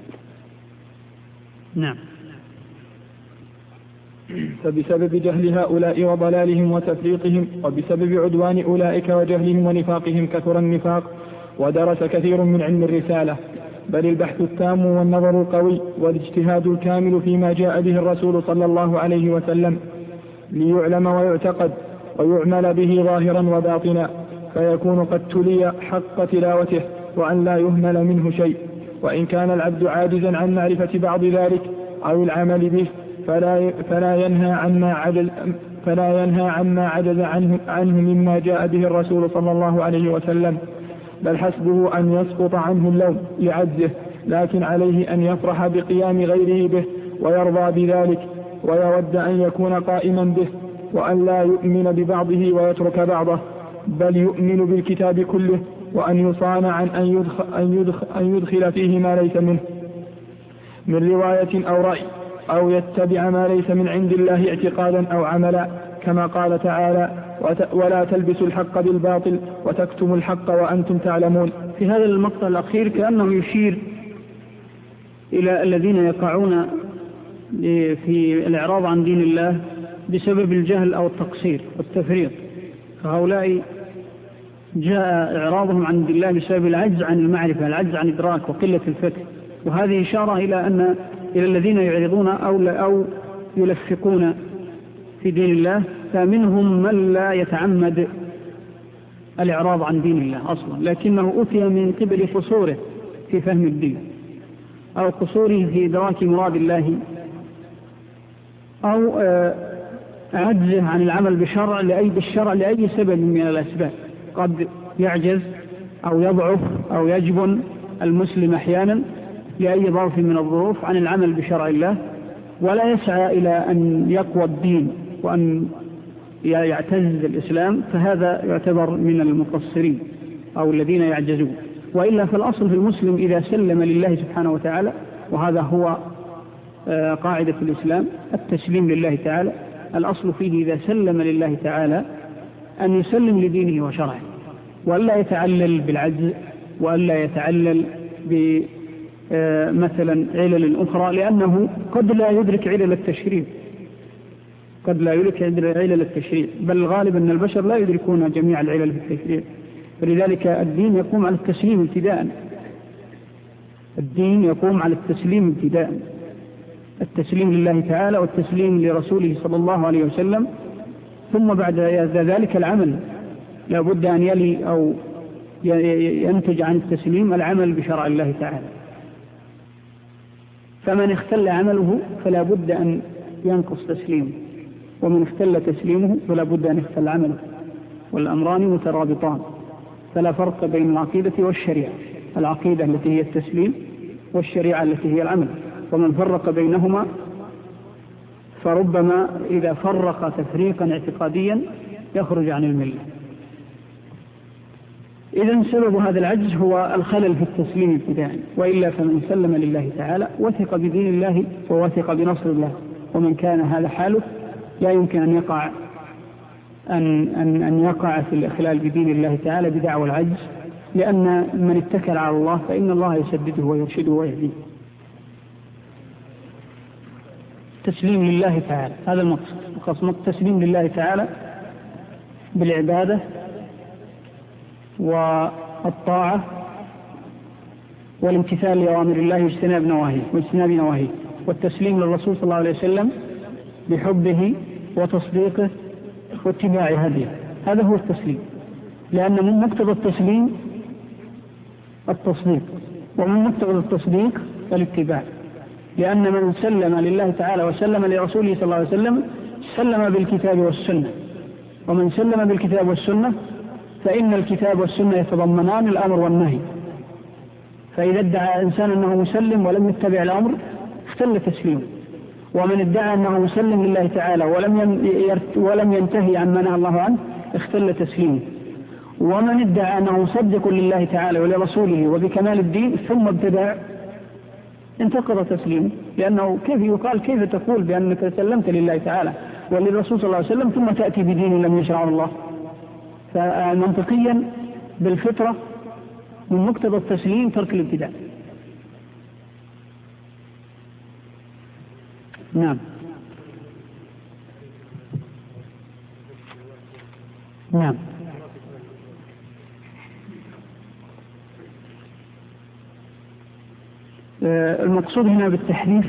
نعم. فبسبب جهل هؤلاء وضلالهم وتفريطهم، وبسبب عدوان أولئك وجهلهم ونفاقهم، كثر النفاق، ودرس كثير من علم الرسالة، بل البحث التام والنظر القوي والاجتهاد الكامل فيما جاء به الرسول صلى الله عليه وسلم، ليعلم ويعتقد ويعمل به ظاهرا وباطنا، فيكون قد تلي حق تلاوته، وأن لا يهمل منه شيء. وإن كان العبد عاجزا عن معرفة بعض ذلك أو العمل به، فلا فلا ينهى عما عجز فلا ينهى عما عجز عنه عنه مما جاء به الرسول صلى الله عليه وسلم، بل حسبه أن يسقط عنه اللوم لعجزه، لكن عليه أن يفرح بقيام غيره به ويرضى بذلك، ويود أن يكون قائما به، وأن لا يؤمن ببعضه ويترك بعضه، بل يؤمن بالكتاب كله، وأن يصان عن أن يدخل, أن يدخل, أن يدخل فيه ما ليس منه من رواية أو رأي، أو يتبع ما ليس من عند الله اعتقادا أو عملا، كما قال تعالى: ولا تلبسوا الحق بالباطل وتكتموا الحق وأنتم تعلمون. في هذا المقطع الأخير كأنه يشير إلى الذين يقعون في الإعراض عن دين الله بسبب الجهل أو التقصير والتفريط. فهؤلاء جاء إعراضهم عن دين الله بسبب العجز عن المعرفة، العجز عن إدراك وقلة الفكر. وهذه إشارة إلى أن إلى الذين يعرضون أو, أو يلفقون في دين الله، فمنهم من لا يتعمد الإعراض عن دين الله أصلا، لكنه أتي من قبل قصوره في فهم الدين، أو قصوره في إدراك مراد الله، أو عجزه عن العمل بشرع لأي بالشرع لأي سبب من الأسباب. قد يعجز أو يضعف أو يجبن المسلم أحيانا لأي ظرف من الظروف عن العمل بشرع الله، ولا يسعى إلى أن يقوى الدين وأن يعتز الإسلام، فهذا يعتبر من المقصرين أو الذين يعجزون. وإلا فالأصل في المسلم إذا سلم لله سبحانه وتعالى، وهذا هو قاعدة الإسلام التسليم لله تعالى، الأصل فيه إذا سلم لله تعالى أن يسلم لدينه وشرعه، وألا يتعلل بالعجز، وألا يتعلل بمثلا علل أخرى، لأنه قد لا يدرك علل التشريع قد لا يدرك علل التشريع بل الغالب أن البشر لا يدركون جميع العلل في التشريع. فلذلك الدين يقوم على التسليم ابتداء الدين يقوم على التسليم ابتداء التسليم لله تعالى والتسليم لرسوله صلى الله عليه وسلم، ثم بعد ذلك العمل لا بد أن يلي أو ينتج عن التسليم العمل بشرع الله تعالى. فمن اختل عمله فلا بد أن ينقص تسليمه، ومن اختل تسليمه فلا بد أن يختل عمله، والأمران مترابطان، فلا فرق بين العقيدة والشريعة، العقيدة التي هي التسليم والشريعة التي هي العمل، ومن فرق بينهما فربما إذا فرق تفريقا اعتقاديا يخرج عن الملة. إذن سبب هذا العجز هو الخلل في التسليم ابتداء، وإلا فمن سلم لله تعالى وثق بدين الله ووثق بنصر الله، ومن كان هذا حاله لا يمكن أن يقع أن, أن, أن يقع في الإخلال بدين الله تعالى بدعوى العجز، لأن من اتكل على الله فإن الله يسدده ويرشده ويهديه. تسليم لله تعالى هذا المقصد، مقصد التسليم لله تعالى بالعبادة والطاعة والامتثال لأوامر الله واجتناب نواهيه واجتناب نواهيه والتسليم للرسول صلى الله عليه وسلم بحبه وتصديقه واتباع هديه. هذا هو التسليم، لأن من مقتضى التسليم التصديق، ومن مقتضى التصديق الاتباع، لأن من سلم لله تعالى وسلم لرسوله صلى الله عليه وسلم سلم بالكتاب والسنة، ومن سلم بالكتاب والسنة فإن الكتاب والسنة يتضمنان الأمر والنهي. فإذا ادعى إنسان أنه مسلم ولم يتبع الأمر اختل تسليمه، ومن ادعى أنه مسلم لله تعالى ولم ولم ينتهي عما نهى الله عنه اختل تسليمه، ومن ادعى أنه مصدق لله تعالى ولرسوله وبكمال الدين ثم ابتدع انتقض تسليمه، لأنه كيف يقال كيف تقول بأنك سلمت لله تعالى وللرسول صلى الله عليه وسلم ثم تأتي بدين لم يشرعه الله؟ فمنطقيا بالفطرة من مقتضى التسليم ترك الابتداع. نعم نعم المقصود هنا بالتحريف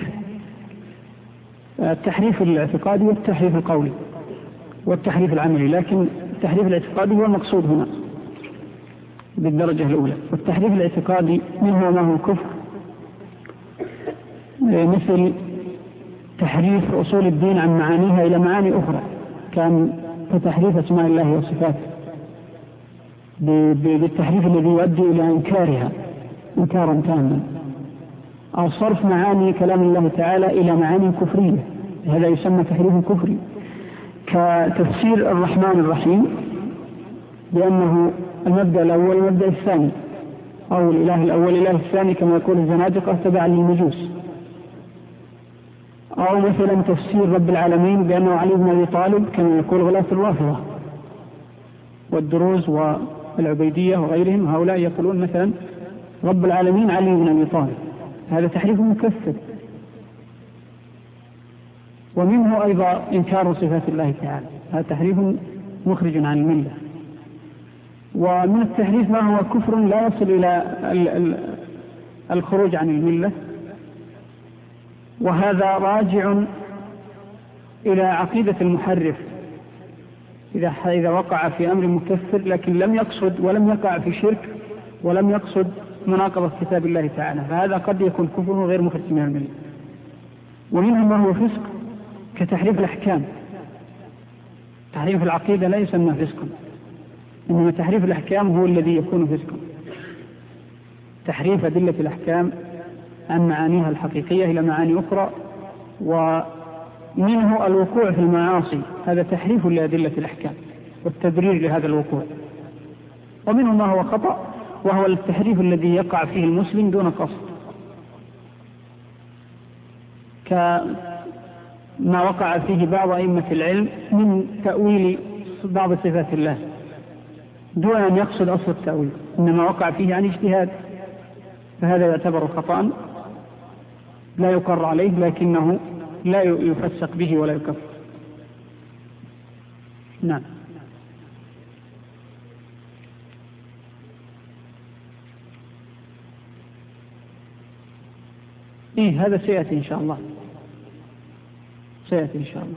التحريف الاعتقادي والتحريف القولي والتحريف العملي، لكن التحريف الاعتقادي هو المقصود هنا بالدرجة الأولى. والتحريف الاعتقادي منه ما هو كفر، مثل تحريف أصول الدين عن معانيها إلى معاني أخرى، كان كتحريف أسماء الله وصفاته بالتحريف الذي يؤدي إلى إنكارها إنكارا تاما، أو صرف معاني كلام الله تعالى إلى معاني كفرية، هذا يسمى تحريف كفري. كتفسير الرحمن الرحيم بأنه المبدأ الأول المبدأ الثاني، أو الإله الأول الإله الثاني كما يقول الزنادقة تبعا للمجوس. أو مثلا تفسير رب العالمين بأنه علي بن أبي طالب كما يقول غلاة الرافضة والدروز والعبيدية وغيرهم، هؤلاء يقولون مثلا رب العالمين علي بن أبي طالب، هذا تحريف مكثر. ومنه أيضا إنكار صفات الله تعالى، هذا تحريف مخرج عن الملة. ومن التحريف ما هو كفر لا يصل إلى الخروج عن الملة، وهذا راجع إلى عقيدة المحرف إذا إذا وقع في أمر مكفر لكن لم يقصد ولم يقع في شرك ولم يقصد مناقضة كتاب الله تعالى، فهذا قد يكون كفر غير مخرج من الملة. ومنهم ما هو فسق كتحريف الأحكام. تحريف العقيدة لا يسمى فسقا، إنما تحريف الأحكام هو الذي يكون فسقا. تحريف أدلة الأحكام عن معانيها الحقيقية إلى معاني أخرى، ومنه الوقوع في المعاصي، هذا تحريف لأدلة الأحكام والتبرير لهذا الوقوع. ومنه ما هو خطأ وهو التحريف الذي يقع فيه المسلم دون قصد، كما وقع فيه بعض أئمة العلم من تأويل بعض صفات الله دون أن يقصد أصل التأويل، إنما وقع فيه عن اجتهاد، فهذا يعتبر خطأ لا يقر عليه، لكنه لا يفسق به ولا يكفر. نعم. إيه هذا سيأتي إن شاء الله، سيأتي إن شاء الله.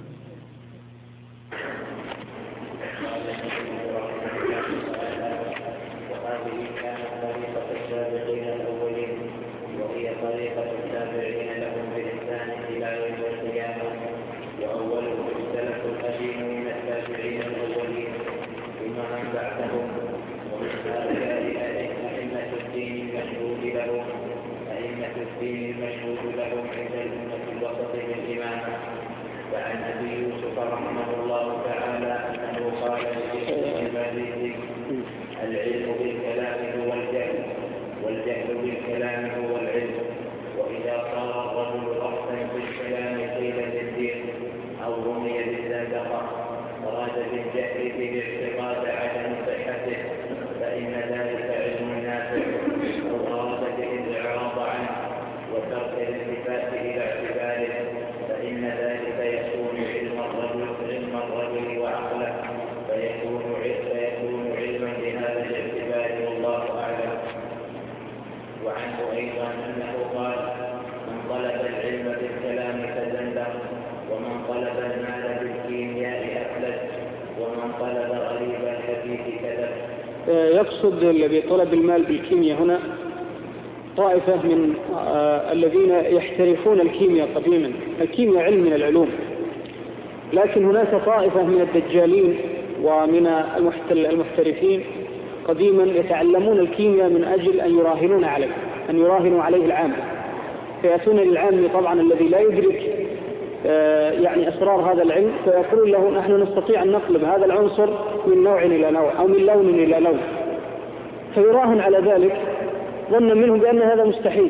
يقصد بطلب المال بالكيمياء هنا طائفة من آه الذين يحترفون الكيمياء قديما. الكيمياء علم من العلوم، لكن هناك طائفة من الدجالين ومن المحترفين قديما يتعلمون الكيمياء من أجل أن يراهنون عليه أن يراهنوا عليه العام، فيأتون للعام طبعا الذي لا يدرك آه يعني أسرار هذا العلم، فيقولون له نحن نستطيع أن نقلب هذا العنصر من نوع إلى نوع أو من لون إلى لون، فيراهن على ذلك ظنا منه بأن هذا مستحيل،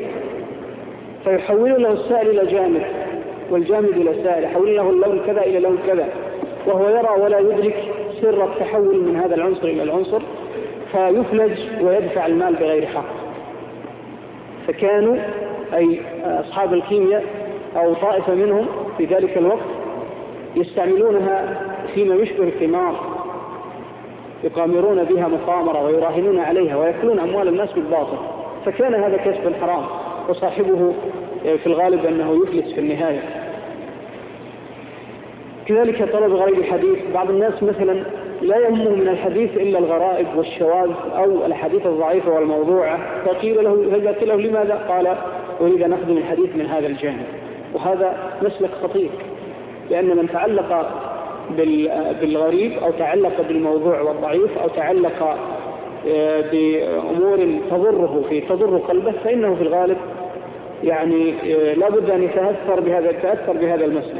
فيحول له السائل إلى جامد والجامد إلى سائل، يحول له اللون كذا إلى لون كذا، وهو يرى ولا يدرك سر التحول من هذا العنصر إلى العنصر، فيفلج ويدفع المال بغير حق. فكانوا أي أصحاب الكيمياء أو طائفة منهم في ذلك الوقت يستعملونها فيما يشبه القمار، يقامرون بها مقامرة ويراهنون عليها ويأكلون أموال الناس بالباطل، فكان هذا كسب حرام وصاحبه في الغالب أنه يفلس في النهاية. كذلك طلب غريب الحديث، بعض الناس مثلا لا يهمه من الحديث إلا الغرائب والشواذ أو الحديث الضعيفة والموضوعة، فقيل له هل له لماذا؟ قال أريد أن أخدم الحديث من هذا الجانب، وهذا مسلك خطير، لأن من تعلق بالغريب أو تعلق بالموضوع والضعيف أو تعلق بأمور تضره في تضر قلبه فإنه في الغالب يعني لابد أن يتأثر بهذا يتأثر بهذا المسلك.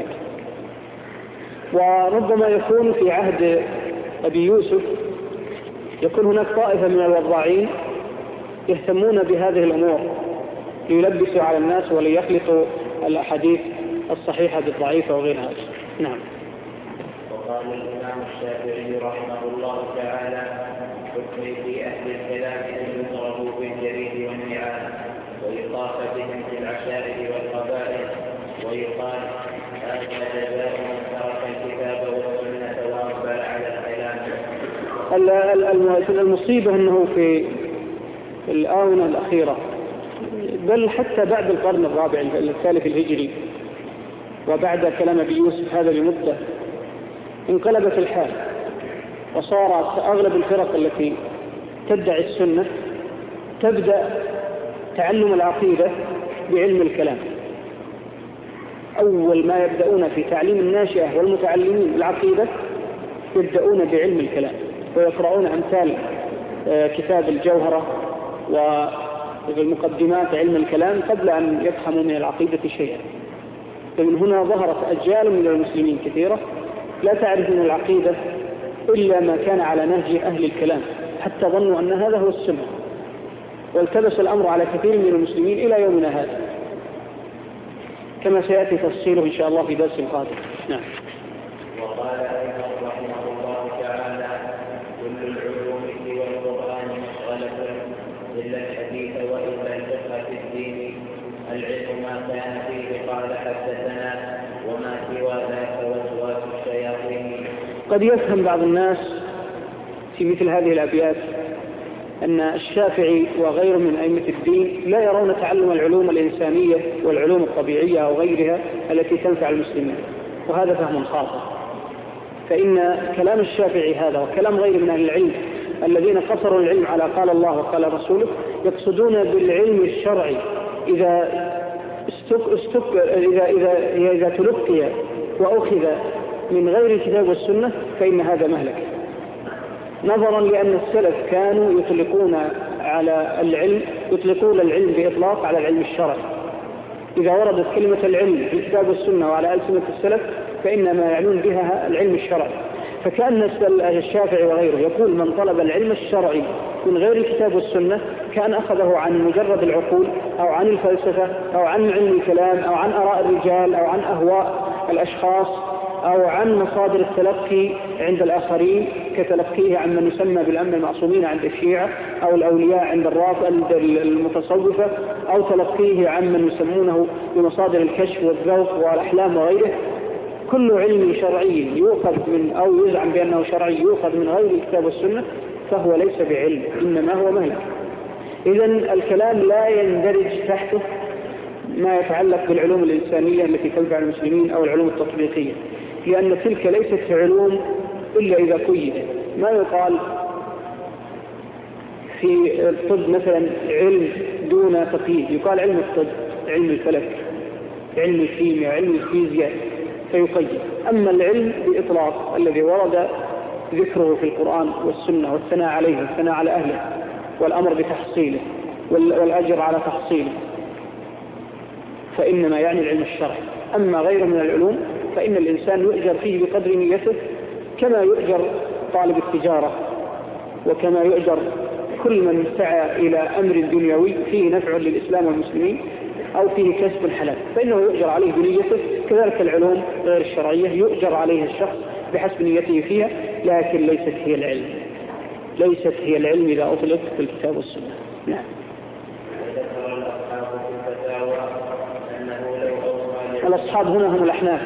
وربما يكون في عهد أبي يوسف يكون هناك طائفة من الوضاعين يهتمون بهذه الأمور ليلبسوا على الناس وليخلطوا الأحاديث الصحيحة بالضعيفة وغير هذا. نعم. وقال الإمام الشافعي رحمه الله تعالى: حكمي في أهل الكلام أن يضربوا بالجريد والنعال ويطاف بهم في العشائر والقبائل ويقال هذا جزاء من ترك الكتاب والسنة وأقبل على الكلام. المصيبة أنه في الآونة الأخيرة بل حتى بعد القرن الرابع الثالث الهجري وبعد كلام أبي يوسف هذا بمدة انقلبت الحال، وصارت أغلب الفرق التي تدعي السنة تبدأ تعلم العقيدة بعلم الكلام. أول ما يبدأون في تعليم الناشئة والمتعلمين العقيدة يبدأون بعلم الكلام ويقرؤون أمثال كتاب الجوهرة والمقدمات علم الكلام قبل أن يفهموا من العقيدة شيئا. فمن هنا ظهرت أجيال من المسلمين كثيرة لا تعرف من العقيدة إلا ما كان على نهج أهل الكلام، حتى ظنوا أن هذا هو السنة، والتبس الأمر على كثير من المسلمين إلى يومنا هذا، كما سيأتي تفصيله إن شاء الله في درس قادم. نعم. وقال أيضا رحمه الله تعالى: كل العلوم سوى القرآن مشغلة إلا الحديث وإلا الفقه في الدين، العلم ما كان فيه قال حدثنا وما سوى ذاك وسواس الشياطين. قد يفهم بعض الناس في مثل هذه الأبيات أن الشافعي وغيره من أئمة الدين لا يرون تعلم العلوم الإنسانية والعلوم الطبيعية أو غيرها التي تنفع المسلمين، وهذا فهم خاطئ. فإن كلام الشافعي هذا وكلام غيره من أهل العلم الذين قصروا العلم على قال الله وقال رسوله يقصدون بالعلم الشرعي إذا استك استك إذا إذا إذا تلقي وأخذ من غير الكتاب والسنة فإن هذا مهلك، نظرا لأن السلف كانوا يطلقون على العلم يطلقون العلم بإطلاق على العلم الشرعي. إذا وردت كلمة العلم في الكتاب والسنة وعلى ألسنة السلف فإنما يعنون بها العلم الشرعي. فكأن الشافعي وغيره يقول من طلب العلم الشرعي من غير الكتاب والسنة كان أخذه عن مجرد العقول أو عن الفلسفة أو عن علم الكلام أو عن آراء الرجال أو عن أهواء الأشخاص أو عن مصادر التلقي عند الآخرين كتلقيه عن من يسمى بالأئمة المعصومين عند الشيعة أو الأولياء عند الرافضة المتصوفة، أو تلقيه عن من يسمونه بمصادر الكشف والذوق والأحلام وغيره. كل علم شرعي يؤخذ من أو يزعم بأنه شرعي يؤخذ من غير الكتاب والسنة فهو ليس بعلم، إنما هو مهلك. إذن الكلام لا يندرج تحته ما يتعلق بالعلوم الإنسانية التي تنفع المسلمين أو العلوم التطبيقية، لأن تلك ليست علوم إلا إذا قيدت. ما يقال في الطب مثلا علم دون تقييد، يقال علم الطب، علم الفلك، علم الكيمياء، علم الفيزياء، فيقيد. أما العلم بإطلاق الذي ورد ذكره في القرآن والسنة والثناء عليه والثناء على أهله والأمر بتحصيله والأجر على تحصيله فإنما يعني العلم الشرعي. أما غيره من العلوم فإن الإنسان يؤجر فيه بقدر نيته، كما يؤجر طالب التجارة وكما يؤجر كل من سعى إلى أمر دنيوي فيه نفع للإسلام والمسلمين أو فيه كسب حلال، فإنه يؤجر عليه بنيته. كذلك العلوم غير الشرعية يؤجر عليه الشخص بحسب نيته فيها، لكن ليست هي العلم، ليست هي العلم إذا أطلق في الكتاب والسنة. نعم. الأصحاب هنا هم الأحناف،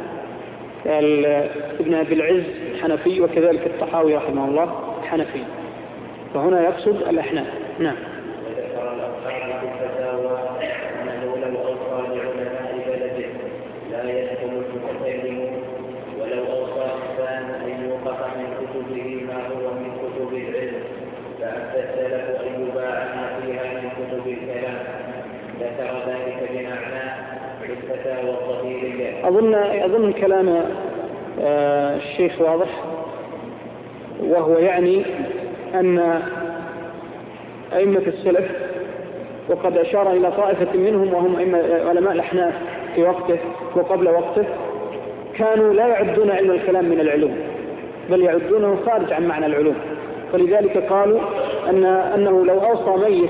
ابن أبي العز الحنفي وكذلك الطحاوي رحمه الله الحنفي، فهنا يقصد الأحناف. نعم. وذكر الأصحاب في الفتاوى أنه لو أوصى لعلماء بلده لا يدخل المتكلمون، ولو أوصى إنسان أن يوقف من كتبه ما هو من كتب العلم فأتى السلف أن يباع ما فيها من كتب الكلام. ذكر ذلك بمعناه في الفتاوى الظهيرية. أظن أظن كلام الشيخ واضح، وهو يعني أن أئمة السلف وقد أشار إلى طائفة منهم وهم علماء الأحناف في وقته وقبل وقته كانوا لا يعدون علم الكلام من العلوم، بل يعدونه خارج عن معنى العلوم. فلذلك قالوا أن أنه لو أوصى ميت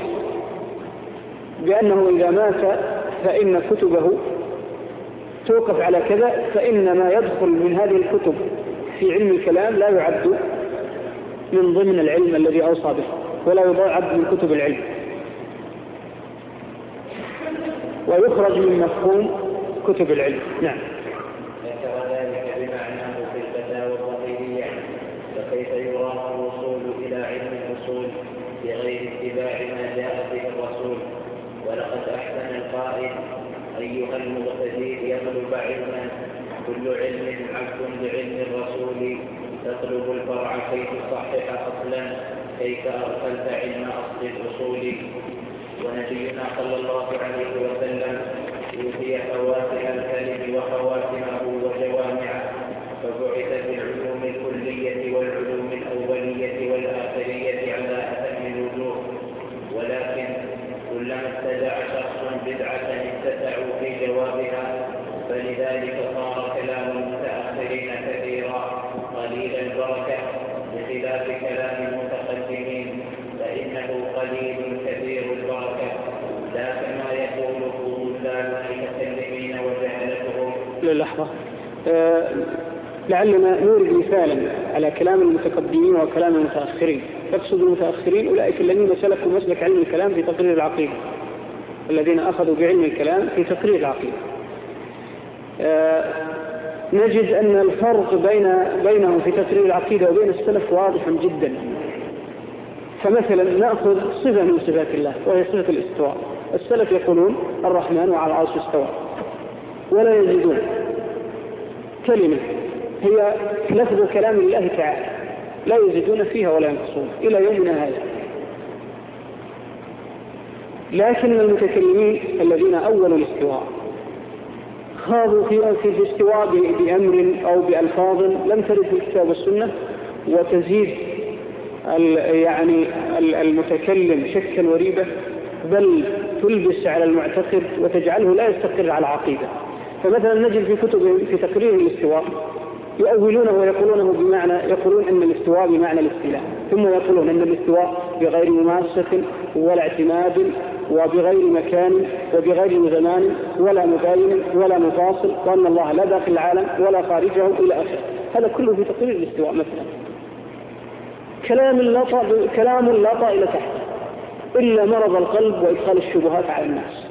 بأنه إذا مات فإن كتبه توقف على كذا، فإن ما يدخل من هذه الكتب في علم الكلام لا يعد من ضمن العلم الذي أوصى به، ولا يعد من كتب العلم، ويخرج من مفهوم كتب العلم. نعم. ذكر ذلك بمعناه في الفتاوى الظهيرية. فكيف يرام الوصول إلى علم الأصول بغير اتباع ما جاء به الرسول؟ ولقد أحسن القائل: أيها المغتدي يطلب علما، كل علم عبد بعلم الرسول، تطلب الفرع كي تصحح أصلا، كيف أغفلت علم أصل الأصول. ونبينا صلى الله عليه وسلم يؤتي فواتح الكلم وخواتمه وجوامعه، فبعث بالعلوم الكلية والعلوم الأولية والآخرية على أتم الوجوه. ولكن كلما ابتدع شخص بدعة اتسعوا في جوابها، فلذلك صار كلام المتأخرين كثيرا قليل البركة، بخلاف كلام المتقدمين فإنه قليل كثير لحظة. أه لعلنا نورد مثالا على كلام المتقدمين وكلام المتأخرين. يقصد المتأخرين أولئك الذين سلكوا مسلك علم الكلام في تقرير العقيدة، الذين أخذوا بعلم الكلام في تقرير العقيدة. أه نجد أن الفرق بين بينهم في تقرير العقيدة وبين السلف واضح جدا. فمثلا نأخذ صفة من صفات الله وهي صفة الاستواء. السلف يقولون الرحمن وعلى العرش استوى، ولا يزيدون كلمة هي لفظ كلام الله تعالى، لا يزيدون فيها ولا ينقصون إلى يومنا هذا. لكن المتكلمين الذين أولوا الاستواء خاضوا في في الاستواء بأمر أو بألفاظ لم ترد في الكتاب والسنة، وتزيد يعني المتكلم شكا وريبة، بل تلبس على المعتقد وتجعله لا يستقر على عقيدة. فمثلا نجد في كتب في تقرير الاستواء يؤولونه ويقولونه بمعنى، يقولون أن الاستواء بمعنى الاستيلاء، ثم يقولون أن الاستواء بغير مماسة ولا اعتماد وبغير مكان وبغير زمان ولا مباين ولا مفاصل، وأن الله لا داخل العالم ولا خارجه إلى آخره. هذا كله في تقرير الاستواء مثلا. كلام لا كلام لا طائل تحته إلا مرض القلب وإدخال الشبهات على الناس.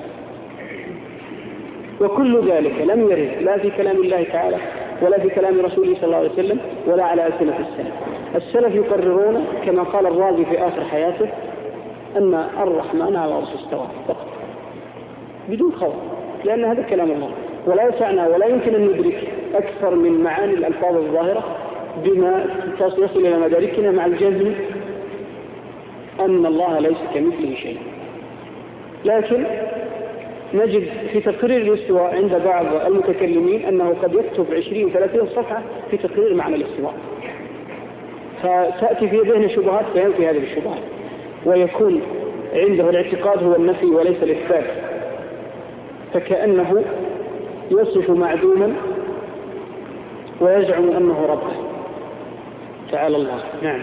وكل ذلك لم يرد لا في كلام الله تعالى ولا في كلام رسوله صلى الله عليه وسلم ولا على ألسنة السلف. السلف يقررون كما قال الرازي في آخر حياته أن الرحمن على العرش استوى فقط بدون خوف، لأن هذا كلام الله، ولا يسعنا ولا يمكن أن ندرك أكثر من معاني الألفاظ الظاهرة بما يصل إلى مداركنا مع الجزم أن الله ليس كمثله شيء. لكن نجد في تقرير الاستواء عند بعض المتكلمين أنه قد يكتب عشرين ثلاثين صفحة في تقرير معنى الاستواء، فتأتي في ذهن شبهات فينفي هذه الشبهات، ويكون عنده الاعتقاد هو النفي وليس الإثبات، فكأنه يصف معدوما ويزعم أنه ربه تعالى الله. نعم.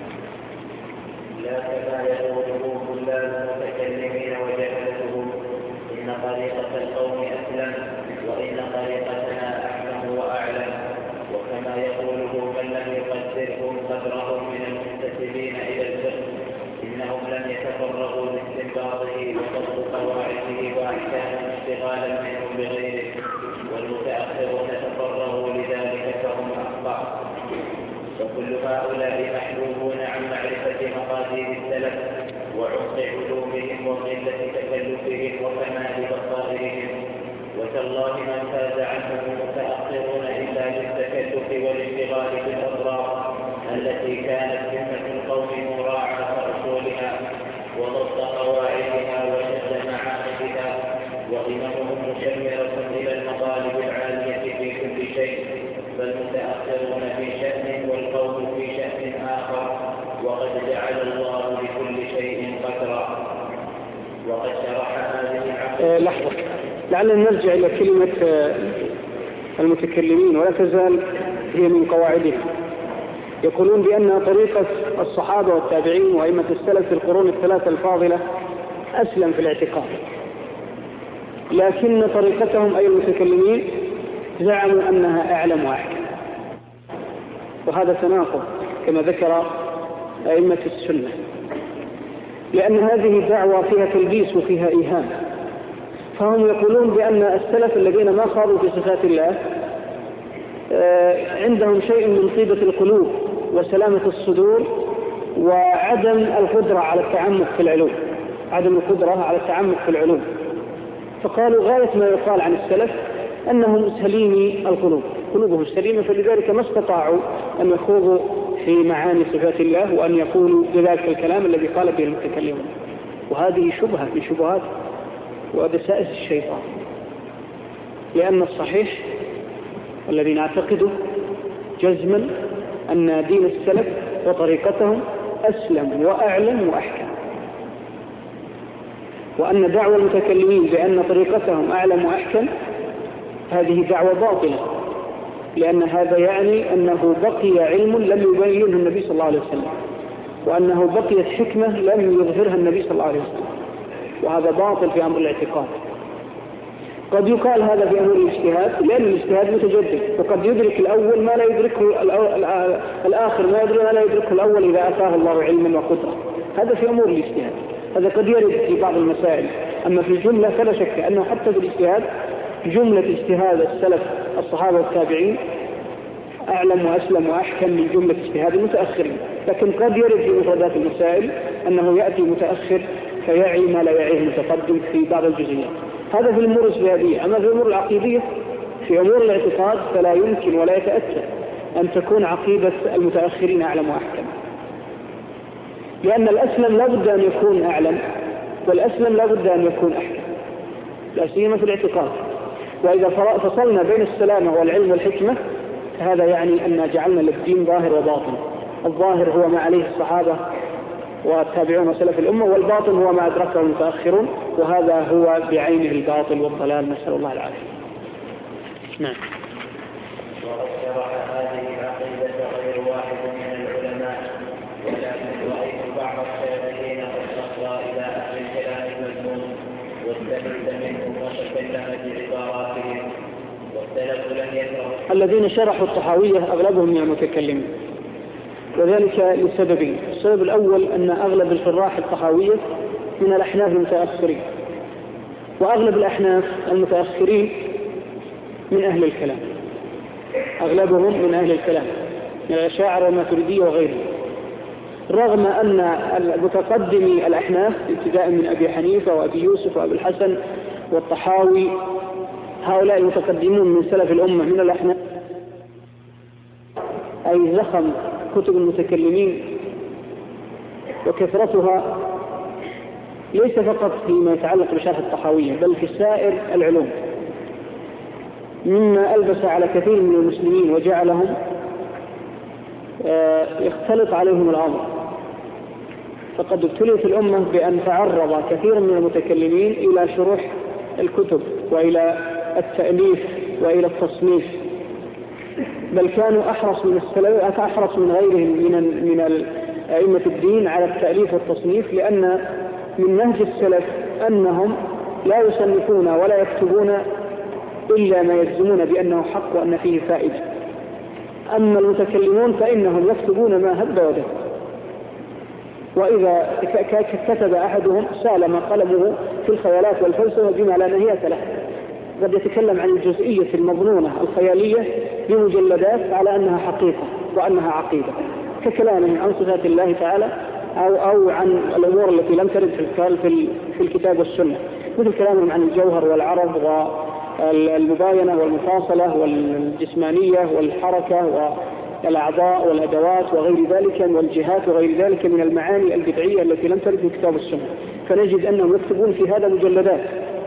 لا كما يقوله كل المتكلمين وجهلتهم إن طريقة القوم أسلم وإن طريقتنا أحكم وأعلم، وكما يقوله من لم يقدرهم قدرهم من المنتسبين إلى الفقه إنهم لم يتفرغوا لاستنباطه وضبط قواعده وأحكامه اشتغالا منهم بغيره، والمتأخرون تفرغوا لذلك فهم أخطأ. وكل هؤلاء محجوبون عن معرفة مقادير السلف وعمق علومهم وقلة تكلفهم وكمال بصائرهم. وتالله من فاز عنهم المتأخرون إلا بالتكلف والاشتغال بالأطراف التي كانت همة القوم مراعاة أصولها وضبط قواعدها وشد معاقدها، وهممهم مشمرة إلى المطالب العالية في كل شيء، فالمتأخرون في شأن والقوم في شأن آخر، وقد جعل الله لكل شيء قدرا. وقد شرح هذه العقيدة. أه لحظة، لعلنا نرجع إلى كلمة المتكلمين ولا تزال هي من قواعدهم. يقولون بأن طريقة الصحابة والتابعين وأئمة السلف في القرون الثلاثة الفاضلة أسلم في الاعتقاد، لكن طريقتهم أي المتكلمين زعموا أنها أعلم وأحكم، وهذا تناقض كما ذكر أئمة السنة، لأن هذه الدعوة فيها تلبيس وفيها إيهام. فهم يقولون بأن السلف الذين ما خاضوا في صفات الله عندهم شيء من طيبة القلوب وسلامة الصدور وعدم القدرة على التعمق في العلوم عدم القدرة على التعمق في العلوم فقالوا غاية ما يقال عن السلف أنهم سليمي القلوب، قلوبهم سليمة، فلذلك ما استطاعوا أن يخوضوا في معاني صفات الله وأن يقولوا بذلك الكلام الذي قال به المتكلمون. وهذه شبهة من شبهات ودسائس الشيطان، لأن الصحيح الذي نعتقده جزما أن دين السلف وطريقتهم أسلم وأعلم وأحكم، وأن دعوة المتكلمين بأن طريقتهم أعلم وأحكم هذه دعوة باطلة، لأن هذا يعني أنه بقي علم لم يبينه النبي صلى الله عليه وسلم، وأنه بقيت حكمة لم يظهرها النبي صلى الله عليه وسلم، وهذا باطل في أمر الاعتقاد. قد يقال هذا في أمور الاجتهاد لأن الاجتهاد متجدد، وقد يدرك الأول ما لا يدركه الآخر، ما يدرك ما لا يدركه الأول إذا أتاه الله علما وقدرة. هذا في أمور الاجتهاد، هذا قد يرد في بعض المسائل. أما في الجملة فلا شك أنه حتى في الاجتهاد جملة اجتهاد السلف الصحابة والتابعين أعلم وأسلم وأحكم من جملة اجتهاد المتأخرين. لكن قد يرد في مفردات المسائل أنه يأتي متأخر فيعي ما لا يعيه المتقدم في بعض الجزئيات. هذا في الأمور الاجتهادية. أما في الأمور العقيدية في أمور الاعتقاد فلا يمكن ولا يتأتى أن تكون عقيدة المتأخرين أعلم وأحكم، لأن الأسلم لا بد أن يكون أعلم والأسلم لا بد أن يكون أحكم، لا سيما في الاعتقاد. وإذا فصلنا بين السلامة والعلم والحكمة هذا يعني أن جعلنا للدين ظاهر وباطن. الظاهر هو ما عليه الصحابة والتابعون وسلف الأمة، والباطن هو ما أدركه المتأخرون، وهذا هو بعينه الباطل والضلال، نسأل الله العافية. نعم. وقد شرح هذه العقيدة غير واحد من العلماء، ولكن رأيت بعض الشافعيين قد أصغى إلى أهل الكلام المذموم واستفيد منهم وتكلم بعباراتهم، والسلف لم يكرهوا. الذين شرحوا الطحاوية أغلبهم من المتكلمين، وذلك لسببين. السبب الأول أن أغلب الشراح الطحاوية من الأحناف المتأخرين، وأغلب الأحناف المتأخرين من أهل الكلام، أغلبهم من أهل الكلام من الأشاعرة والماتريدية وغيرهم، رغم أن المتقدمي الأحناف ابتداء من أبي حنيفة وأبي يوسف وأبي الحسن والطحاوي، هؤلاء المتقدمون من سلف الأمة من الأحناف، أي زخم كتب المتكلمين وكثرتها ليس فقط فيما يتعلق بشرح الطحاوية بل في سائر العلوم، مما ألبس على كثير من المسلمين وجعلهم يختلط عليهم الأمر. فقد ابتليت الأمة بأن تعرض كثير من المتكلمين إلى شروح الكتب وإلى التأليف وإلى التصنيف، بل كانوا أحرص من السلف أحرص من غيرهم من من أئمة الدين على التأليف والتصنيف، لأن من نهج السلف أنهم لا يصنفون ولا يكتبون إلا ما يجزمون بأنه حق وأن فيه فائدة. أما المتكلمون فإنهم يكتبون ما هب ودب، وإذا كتب أحدهم سالم قلمه في الخيالات والفلسفة بما لا نهاية له، قد يتكلم عن الجزئية المظنونة الخيالية بمجلدات على أنها حقيقة وأنها عقيدة، ككلامه عن صفات الله تعالى أو, أو عن الأمور التي لم ترد في الكتاب والسنة، مثل كلامهم عن الجوهر والعرض والمباينة والمفاصلة والجسمانية والحركة والأعضاء والأدوات وغير ذلك والجهات وغير ذلك من المعاني البدعية التي لم ترد في الكتاب والسنة، فنجد أنهم يكتبون في هذا مجلدات.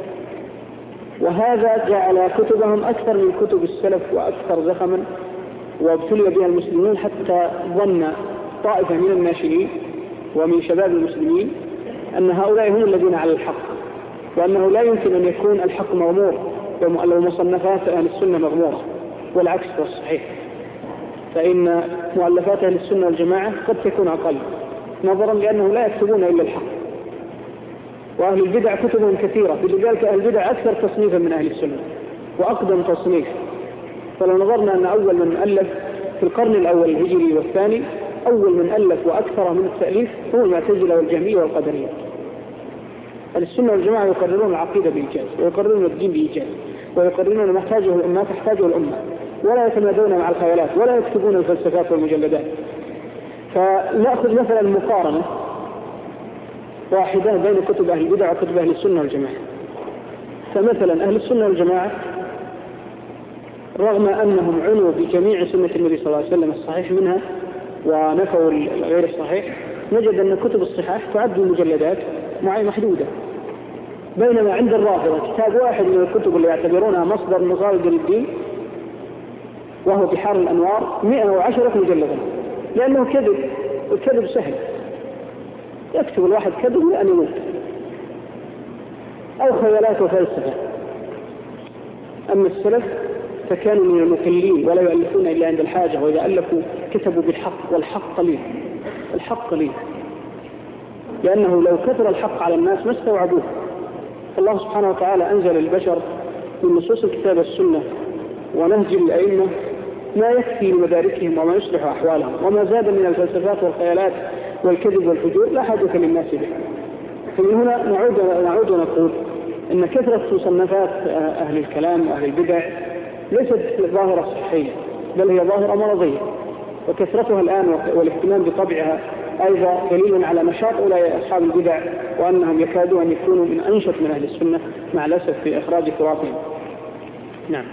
وهذا جعل كتبهم أكثر من كتب السلف وأكثر زخما، وابتلي بها المسلمون حتى ظن طائفة من الناشئين ومن شباب المسلمين أن هؤلاء هم الذين على الحق، وأنه لا يمكن أن يكون الحق مغمور لو مصنفات أهل السنة مغمورة، والعكس هو الصحيح، فإن مؤلفات أهل السنة والجماعة قد تكون أقل نظرا لأنهم لا يكتبون إلا الحق، وأهل البدع كتبهم كثيرة، لذلك أهل البدع أكثر تصنيفا من أهل السنة وأقدم تصنيف. فلو نظرنا أن أول من ألف في القرن الأول الهجري والثاني، أول من ألف وأكثر من التأليف هو المعتزلة والجهمية والقدرية. أهل السنة والجماعة يقررون العقيدة بإيجاز، ويقررون الدين بإيجاز، ويقررون ما تحتاجه الأمة تحتاجه الأمة، ولا يتمادون مع الخيالات ولا يكتبون الفلسفات والمجلدات. فنأخذ مثلا مقارنة واحدة بين كتب أهل البدع وكتب أهل السنة والجماعة. فمثلا أهل السنة والجماعة رغم أنهم عنوا بجميع سنة النبي صلى الله عليه وسلم الصحيح منها ونفوا غير الصحيح، نجد أن كتب الصحاح تعد مجلدات معي محدودة، بينما عند الرافضة كتاب واحد من الكتب اللي يعتبرونها مصدر مصادر للدين وهو بحار الأنوار مئة وعشرة مجلدات، لأنه كذب، الكذب سهل، يكتب الواحد كذب لأن يموت، أو خيالات وفلسفة. أما السلف فكانوا من المكلين ولا يؤلفون إلا عند الحاجة، وإذا ألفوا كتبوا بالحق، والحق قليل، الحق قليل، لأنه لو كثر الحق على الناس ما استوعبوه. الله سبحانه وتعالى أنزل البشر من نصوص الكتاب والسنة ونهج الأئمة ما يكفي لمداركهم وما يصلح أحوالهم، وما زاد من الفلسفات والخيالات والكذب والفجور لا حاجة للناس به. فمن هنا نعود نعود ونقول إن كثرة مصنفات أهل الكلام وأهل البدع ليست ظاهرة صحية، بل هي ظاهرة مرضية، وكثرتها الآن والاهتمام بطبعها أيضا دليل على نشاط أولئك أصحاب البدع، وأنهم يكادوا أن يكونوا من أنشط من أهل السنة مع الأسف في إخراج تراثهم. نعم.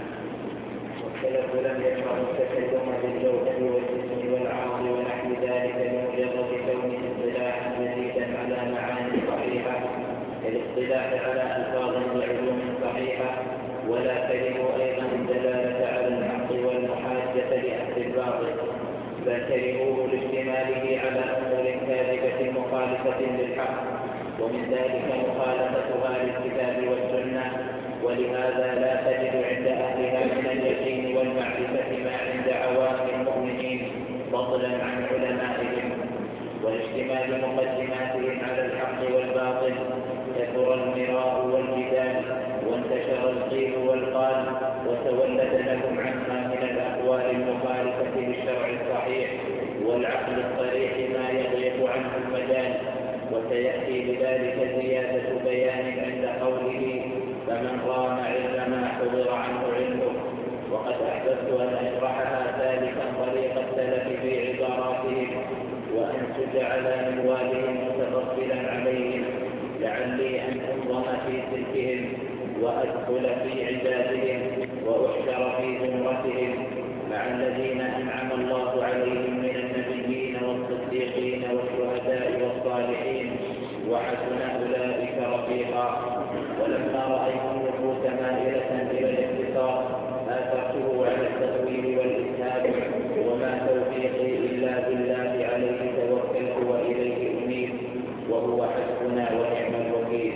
والسلف لم يشرعوا التكلم بالجوهر والجسم والعرض ونحو ذلك لمجرد كونه اصطلاحا جديدا على معاني صحيحة كالاصطلاح على ألفاظ وعلوم صحيحة، ولا كرهوا أيضا الدلالة على الحق والمحاجة لأهل الباطل، بل كرهوه لاشتماله على أمور كاذبة مخالفة للحق، ومن ذلك مخالفتها للكتاب والسنة. ولهذا لا تجد عند أهلها من اليقين والمعرفة ما عند عوام المؤمنين، فضلا عن علمائهم. والاشتمال مقدماتهم على الحق والباطل كثر المراء والجدال، وانتشر القيل والقال، وتولد لهم عنها من الأقوال المخالفة للشرع الصحيح والعقل الصريح ما يضيق عنه المجال. وسيأتي بذلك زيادة بيان عند قوله فمن رام علم ما حضر عنه علمه. وقد أحببت أن أشرحها ثالثا طريق السلف في عباراتهم، وأنسج على منوالهم متفصلا عليهم، لعلي أن أنظم في سلكهم وأدخل في عبادهم وأحشر في زمرتهم مع الذين أنعم الله عليهم من النبيين والصديقين والشهداء والصالحين، وحسن أولئك رفيقا. ولما رأيت النفوس مائلة إلى الاختصار آثرته على التأويل والإسهاب، وما توفيقي إلا بالله عليه توكلت وإليه أنيب، وهو حسبنا ونعم الوكيل.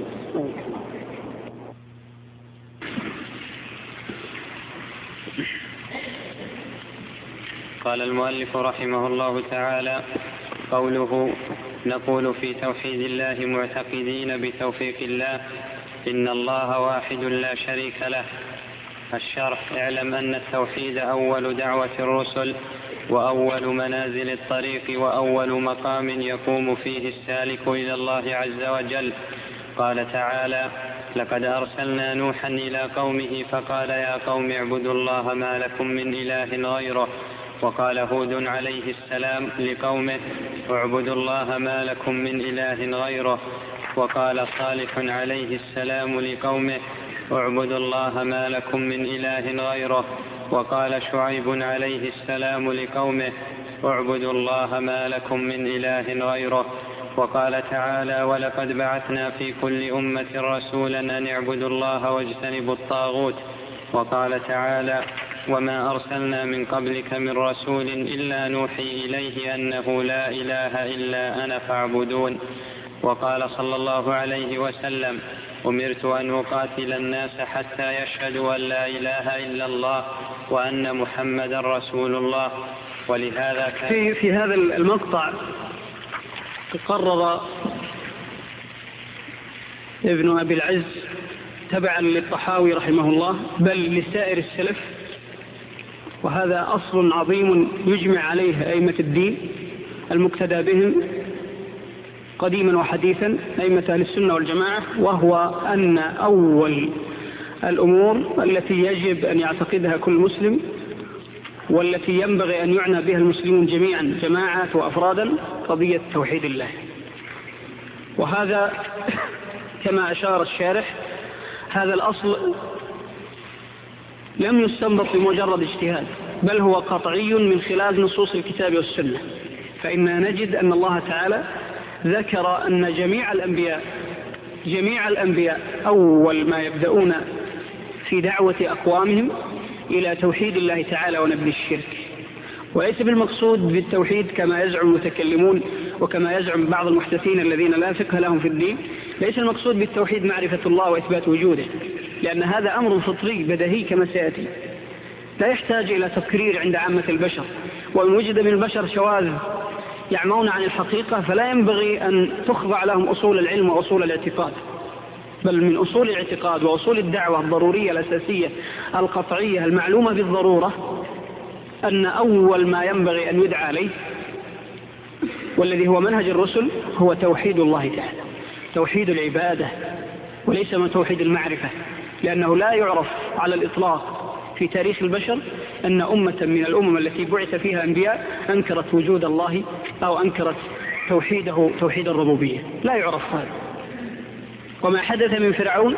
قال المؤلف رحمه الله تعالى: قوله نقول في توحيد الله معتقدين بتوفيق الله إن الله واحد لا شريك له. الشرح: اعلم أن التوحيد أول دعوة الرسل، وأول منازل الطريق، وأول مقام يقوم فيه السالك إلى الله عز وجل. قال تعالى: لقد أرسلنا نوحا إلى قومه فقال يا قوم اعبدوا الله ما لكم من إله غيره. وقال هود عليه السلام لقومه اعبدوا الله ما لكم من إله غيره. وقال صالح عليه السلام لقومه اعبدوا الله ما لكم من إله غيره. وقال شعيب عليه السلام لقومه اعبدوا الله ما لكم من إله غيره. وقال تعالى: ولقد بعثنا في كل أمة رسولا أن اعبدوا الله واجتنبوا الطاغوت. وقال تعالى: وما أرسلنا من قبلك من رسول إلا نوحي إليه أنه لا إله إلا أنا فاعبدون. وقال صلى الله عليه وسلم: أمرت أن أقاتل الناس حتى يشهدوا أن لا إله إلا الله وأن محمدا رسول الله. ولهذا كان في, في هذا المقطع قرر ابن أبي العز تبعا للطحاوي رحمه الله بل لسائر السلف، وهذا أصل عظيم يجمع عليه أئمة الدين المقتدى بهم قديما وحديثا أئمة أهل السنة والجماعة، وهو أن أول الأمور التي يجب أن يعتقدها كل مسلم والتي ينبغي أن يعنى بها المسلمون جميعا جماعات وأفرادا قضية توحيد الله. وهذا كما أشار الشارح هذا الأصل لم يستنبط بمجرد اجتهاد، بل هو قطعي من خلال نصوص الكتاب والسنة. فإننا نجد أن الله تعالى ذكر أن جميع الأنبياء جميع الأنبياء أول ما يبدأون في دعوة أقوامهم إلى توحيد الله تعالى ونبذ الشرك. وليس بالمقصود بالتوحيد كما يزعم المتكلمون وكما يزعم بعض المحدثين الذين لا فقه لهم في الدين، ليس المقصود بالتوحيد معرفة الله وإثبات وجوده، لأن هذا أمر فطري بديهي كما سيأتي لا يحتاج إلى تقرير عند عامة البشر. وإن وجد من البشر شواذ يعمون عن الحقيقة فلا ينبغي أن تخضع لهم أصول العلم وأصول الاعتقاد، بل من أصول الاعتقاد وأصول الدعوة الضرورية الأساسية القطعية المعلومة بالضرورة أن أول ما ينبغي أن يدعى عليه والذي هو منهج الرسل هو توحيد الله تعالى، توحيد العبادة وليس من توحيد المعرفة، لأنه لا يعرف على الإطلاق في تاريخ البشر أن أمة من الأمم التي بعث فيها أنبياء أنكرت وجود الله أو أنكرت توحيده توحيد الربوبية، لا يعرف هذا. وما حدث من فرعون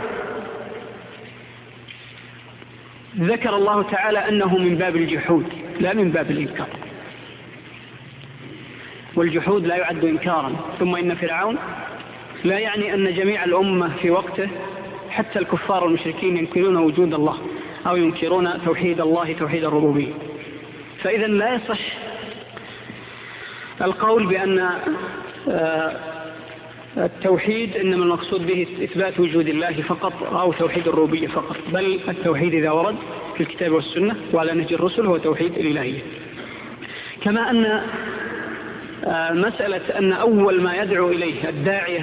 ذكر الله تعالى أنه من باب الجحود لا من باب الإنكار، والجحود لا يعد إنكارا. ثم إن فرعون لا يعني أن جميع الأمة في وقته حتى الكفار والمشركين ينكرون وجود الله أو ينكرون توحيد الله توحيد الربوبية. فإذا لا يصح القول بأن التوحيد إنما المقصود به إثبات وجود الله فقط أو توحيد الربوبية فقط، بل التوحيد إذا ورد في الكتاب والسنة وعلى نهج الرسل هو توحيد الإلهية. كما أن مسألة أن أول ما يدعو إليه الداعية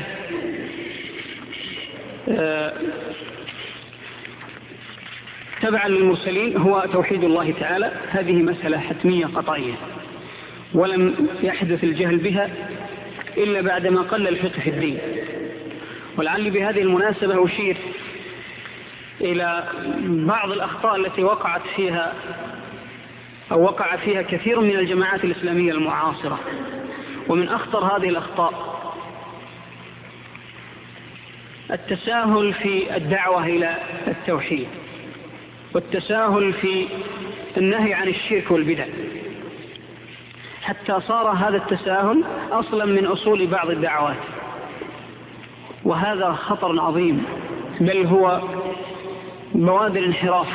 تبعا للمرسلين هو توحيد الله تعالى، هذه مسألة حتمية قطعية ولم يحدث الجهل بها إلا بعدما قل الفقه في الدين. ولعلي بهذه المناسبة أشير إلى بعض الأخطاء التي وقعت فيها أو وقع فيها كثير من الجماعات الإسلامية المعاصرة. ومن أخطر هذه الأخطاء التساهل في الدعوة إلى التوحيد والتساهل في النهي عن الشرك والبدع، حتى صار هذا التساهل أصلا من أصول بعض الدعوات، وهذا خطر عظيم، بل هو بوادر انحراف،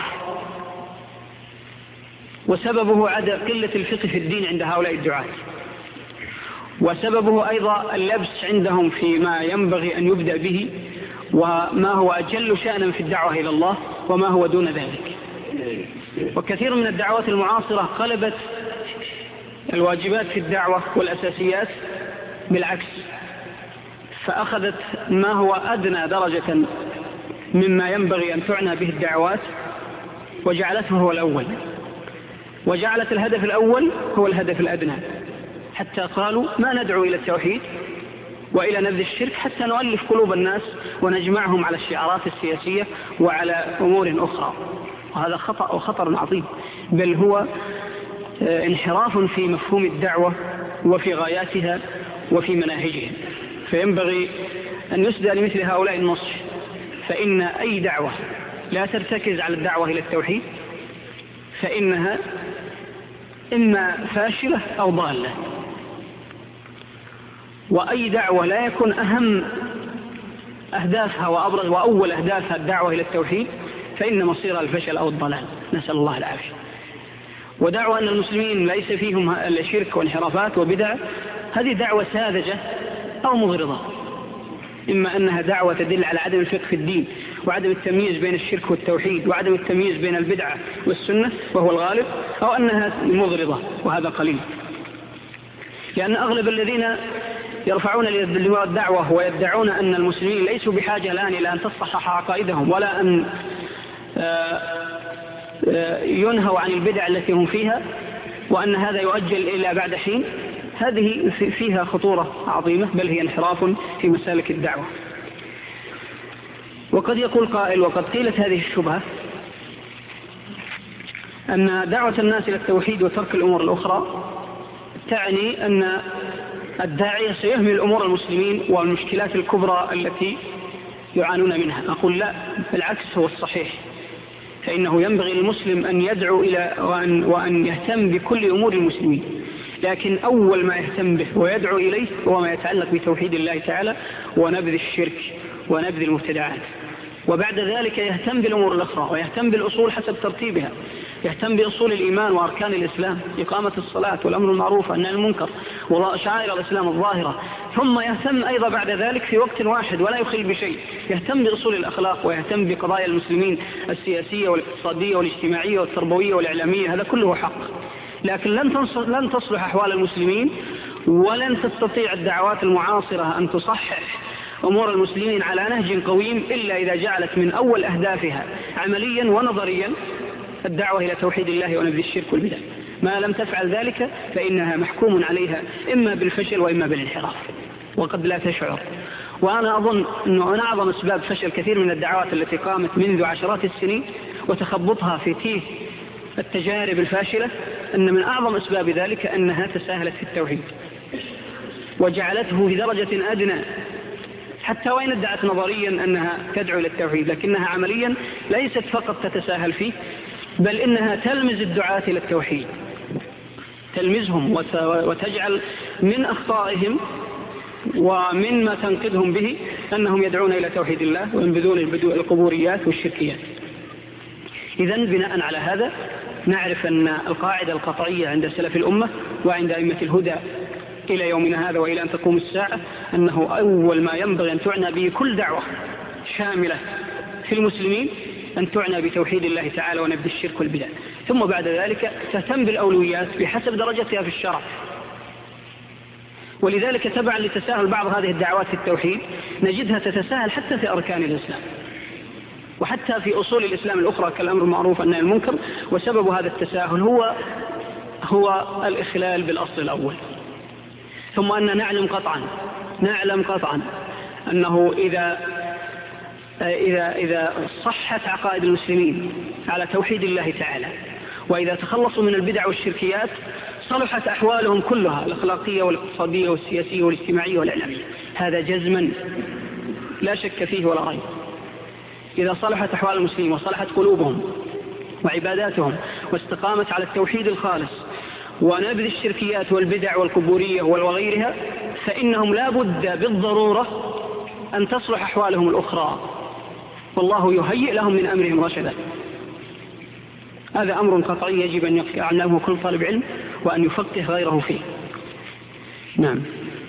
وسببه عدم قلة الفقه في الدين عند هؤلاء الدعاة، وسببه أيضا اللبس عندهم فيما ينبغي أن يبدأ به وما هو أجل شأنا في الدعوة إلى الله وما هو دون ذلك. وكثير من الدعوات المعاصرة قلبت الواجبات في الدعوة والأساسيات بالعكس، فأخذت ما هو أدنى درجة مما ينبغي أن تعنى به الدعوات وجعلته هو الأول، وجعلت الهدف الأول هو الهدف الأدنى، حتى قالوا ما ندعو إلى التوحيد وإلى نبذ الشرك حتى نؤلف قلوب الناس ونجمعهم على الشعارات السياسية وعلى أمور أخرى. وهذا خطأ وخطر عظيم، بل هو انحراف في مفهوم الدعوة وفي غاياتها وفي مناهجها. فينبغي أن يسدى لمثل هؤلاء النصح، فإن أي دعوة لا ترتكز على الدعوة إلى التوحيد فإنها إما فاشلة أو ضالة، وأي دعوة لا يكون أهم أهدافها وأبرز وأول أهدافها الدعوة إلى التوحيد فإن مصيرها الفشل أو الضلال، نسأل الله العافية. ودعوة أن المسلمين ليس فيهم الشرك وانحرافات وبدع، هذه دعوة ساذجة أو مغرضة، إما أنها دعوة تدل على عدم الفقه في الدين وعدم التمييز بين الشرك والتوحيد وعدم التمييز بين البدعة والسنة وهو الغالب، أو أنها مغرضة وهذا قليل. لأن أغلب الذين يرفعون لواء الدعوة ويدعون أن المسلمين ليسوا بحاجة الآن إلى أن تصحح عقائدهم ولا أن ينهوا عن البدع التي هم فيها وأن هذا يؤجل إلى بعد حين، هذه فيها خطورة عظيمة، بل هي انحراف في مسالك الدعوة. وقد يقول قائل وقد قيلت هذه الشبهة أن دعوة الناس إلى التوحيد وترك الأمور الأخرى تعني أن الداعية سيهمل أمور المسلمين والمشكلات الكبرى التي يعانون منها. أقول لا، بالعكس هو الصحيح، فإنه ينبغي للمسلم أن يدعو إلى وأن, وأن يهتم بكل أمور المسلمين، لكن أول ما يهتم به ويدعو إليه هو ما يتعلق بتوحيد الله تعالى ونبذ الشرك ونبذ المبتدعات، وبعد ذلك يهتم بالأمور الأخرى ويهتم بالأصول حسب ترتيبها، يهتم بأصول الإيمان وأركان الإسلام، إقامة الصلاة والأمر المعروف والنهي عن المنكر وشعائر الإسلام الظاهرة، ثم يهتم أيضا بعد ذلك في وقت واحد ولا يخل بشيء، يهتم بأصول الأخلاق ويهتم بقضايا المسلمين السياسية والاقتصادية والاجتماعية والتربوية والإعلامية، هذا كله حق. لكن لن لن تصلح أحوال المسلمين ولن تستطيع الدعوات المعاصرة أن تصحح أمور المسلمين على نهج قويم إلا إذا جعلت من أول أهدافها عمليا ونظريا الدعوة إلى توحيد الله ونبذ الشرك والبدع. ما لم تفعل ذلك فإنها محكوم عليها إما بالفشل وإما بالانحراف، وقد لا تشعر. وأنا أظن أنه من أعظم أسباب فشل كثير من الدعوات التي قامت منذ عشرات السنين وتخبطها في تيه التجارب الفاشلة، أن من أعظم أسباب ذلك أنها تساهلت في التوحيد وجعلته في درجة أدنى، حتى وإن ادعت نظريا أنها تدعو إلى التوحيد، لكنها عمليا ليست فقط تتساهل فيه، بل إنها تلمز الدعاة إلى التوحيد، تلمزهم وتجعل من أخطائهم ومن ما تنقذهم به أنهم يدعون إلى توحيد الله وينبذون القبوريات والشركيات. إذن بناء على هذا نعرف أن القاعدة القطعية عند سلف الأمة وعند أئمة الهدى إلى يومنا هذا وإلى أن تقوم الساعة أنه أول ما ينبغي أن تعنى به كل دعوة شاملة في المسلمين أن تعنى بتوحيد الله تعالى ونبذ الشرك والبدع، ثم بعد ذلك تهتم بالأولويات بحسب درجتها في الشرع. ولذلك تبعا لتساهل بعض هذه الدعوات في التوحيد نجدها تتساهل حتى في أركان الإسلام وحتى في أصول الإسلام الأخرى كالأمر المعروف والنهي عن المنكر، وسبب هذا التساهل هو هو الإخلال بالأصل الأول. ثم أن نعلم قطعا نعلم قطعا أنه إذا إذا إذا صحت عقائد المسلمين على توحيد الله تعالى، وإذا تخلصوا من البدع والشركيات، صلحت أحوالهم كلها الأخلاقية والاقتصادية والسياسية والاجتماعية والإعلامية. هذا جزما لا شك فيه ولا ريب. إذا صلحت أحوال المسلمين وصلحت قلوبهم وعباداتهم واستقامت على التوحيد الخالص ونبذ الشركيات والبدع والقبورية وغيرها، فإنهم لا بد بالضرورة أن تصلح أحوالهم الأخرى، والله يهيئ لهم من أمرهم رشدا. هذا أمر قطعي يجب أن يعلمه كل طالب علم وأن يفقه غيره فيه. نعم.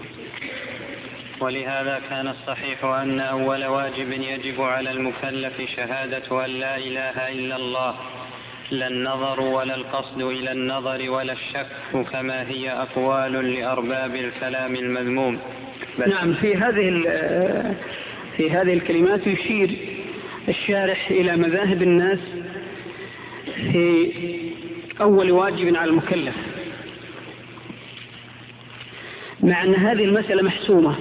ولهذا كان الصحيح أن أول واجب يجب على المكلف شهادة أن لا إله إلا الله، لا النظر ولا القصد إلى النظر ولا الشك كما هي أقوال لأرباب الكلام المذموم. نعم. في هذه في هذه الكلمات يشير الشارح إلى مذاهب الناس في أول واجب على المكلف، مع أن هذه المسألة محسومة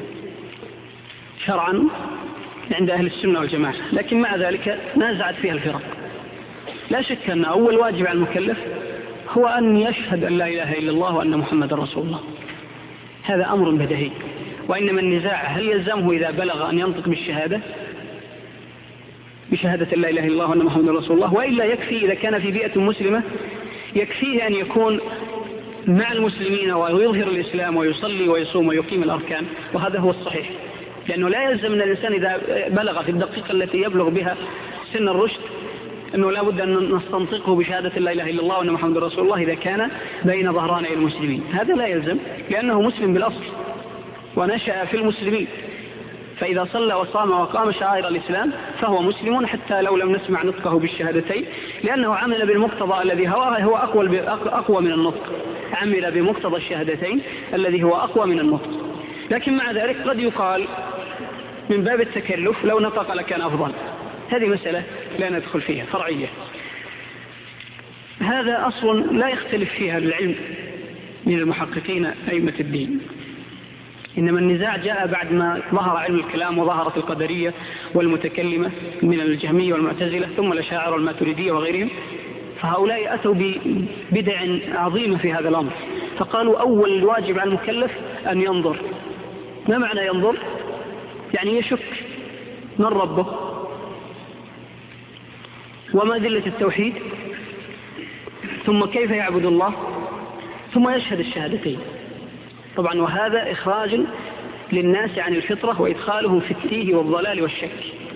شرعا عند أهل السنة والجماعة، لكن مع ذلك نازعت فيها الفرق. لا شك أن أول واجب على المكلف هو أن يشهد أن لا إله إلا الله وأن محمد رسول الله. هذا أمر بديهي، وإنما النزاع هل يلزمه إذا بلغ أن ينطق بالشهادة بشهادة لا إله إلا الله وأن محمد رسول الله، وإلا يكفي إذا كان في بيئة مسلمة يكفيه أن يكون مع المسلمين ويظهر الإسلام ويصلي ويصوم ويقيم الأركان، وهذا هو الصحيح. لأنه لا يلزم من الإنسان إذا بلغ في الدقيقة التي يبلغ بها سن الرشد أنه لا بد أن نستنطقه بشهادة لا إله إلا الله وأن محمد رسول الله إذا كان بين ظهراني المسلمين. هذا لا يلزم، لأنه مسلم بالأصل ونشأ في المسلمين، فإذا صلى وصام وقام شعائر الإسلام فهو مسلم حتى لو لم نسمع نطقه بالشهادتين، لأنه عمل بالمقتضى الذي هو أقوى, أقوى من النطق، عمل بمقتضى الشهادتين الذي هو أقوى من النطق. لكن مع ذلك قد يقال من باب التكلف لو نطق لكان أفضل. هذه مسألة لا ندخل فيها، فرعية. هذا أصل لا يختلف فيها العلم من المحققين أئمة الدين، إنما النزاع جاء بعد ما ظهر علم الكلام وظهرت القدرية والمتكلمة من الجهمية والمعتزلة ثم الأشاعرة والماتريدية وغيرهم، فهؤلاء أتوا ببدع عظيمة في هذا الأمر، فقالوا أول الواجب على المكلف أن ينظر. ما معنى ينظر؟ يعني يشك من ربه وما دلة التوحيد، ثم كيف يعبد الله، ثم يشهد الشهادتين. طبعا وهذا إخراج للناس عن الفطرة وإدخالهم في التيه والضلال والشك،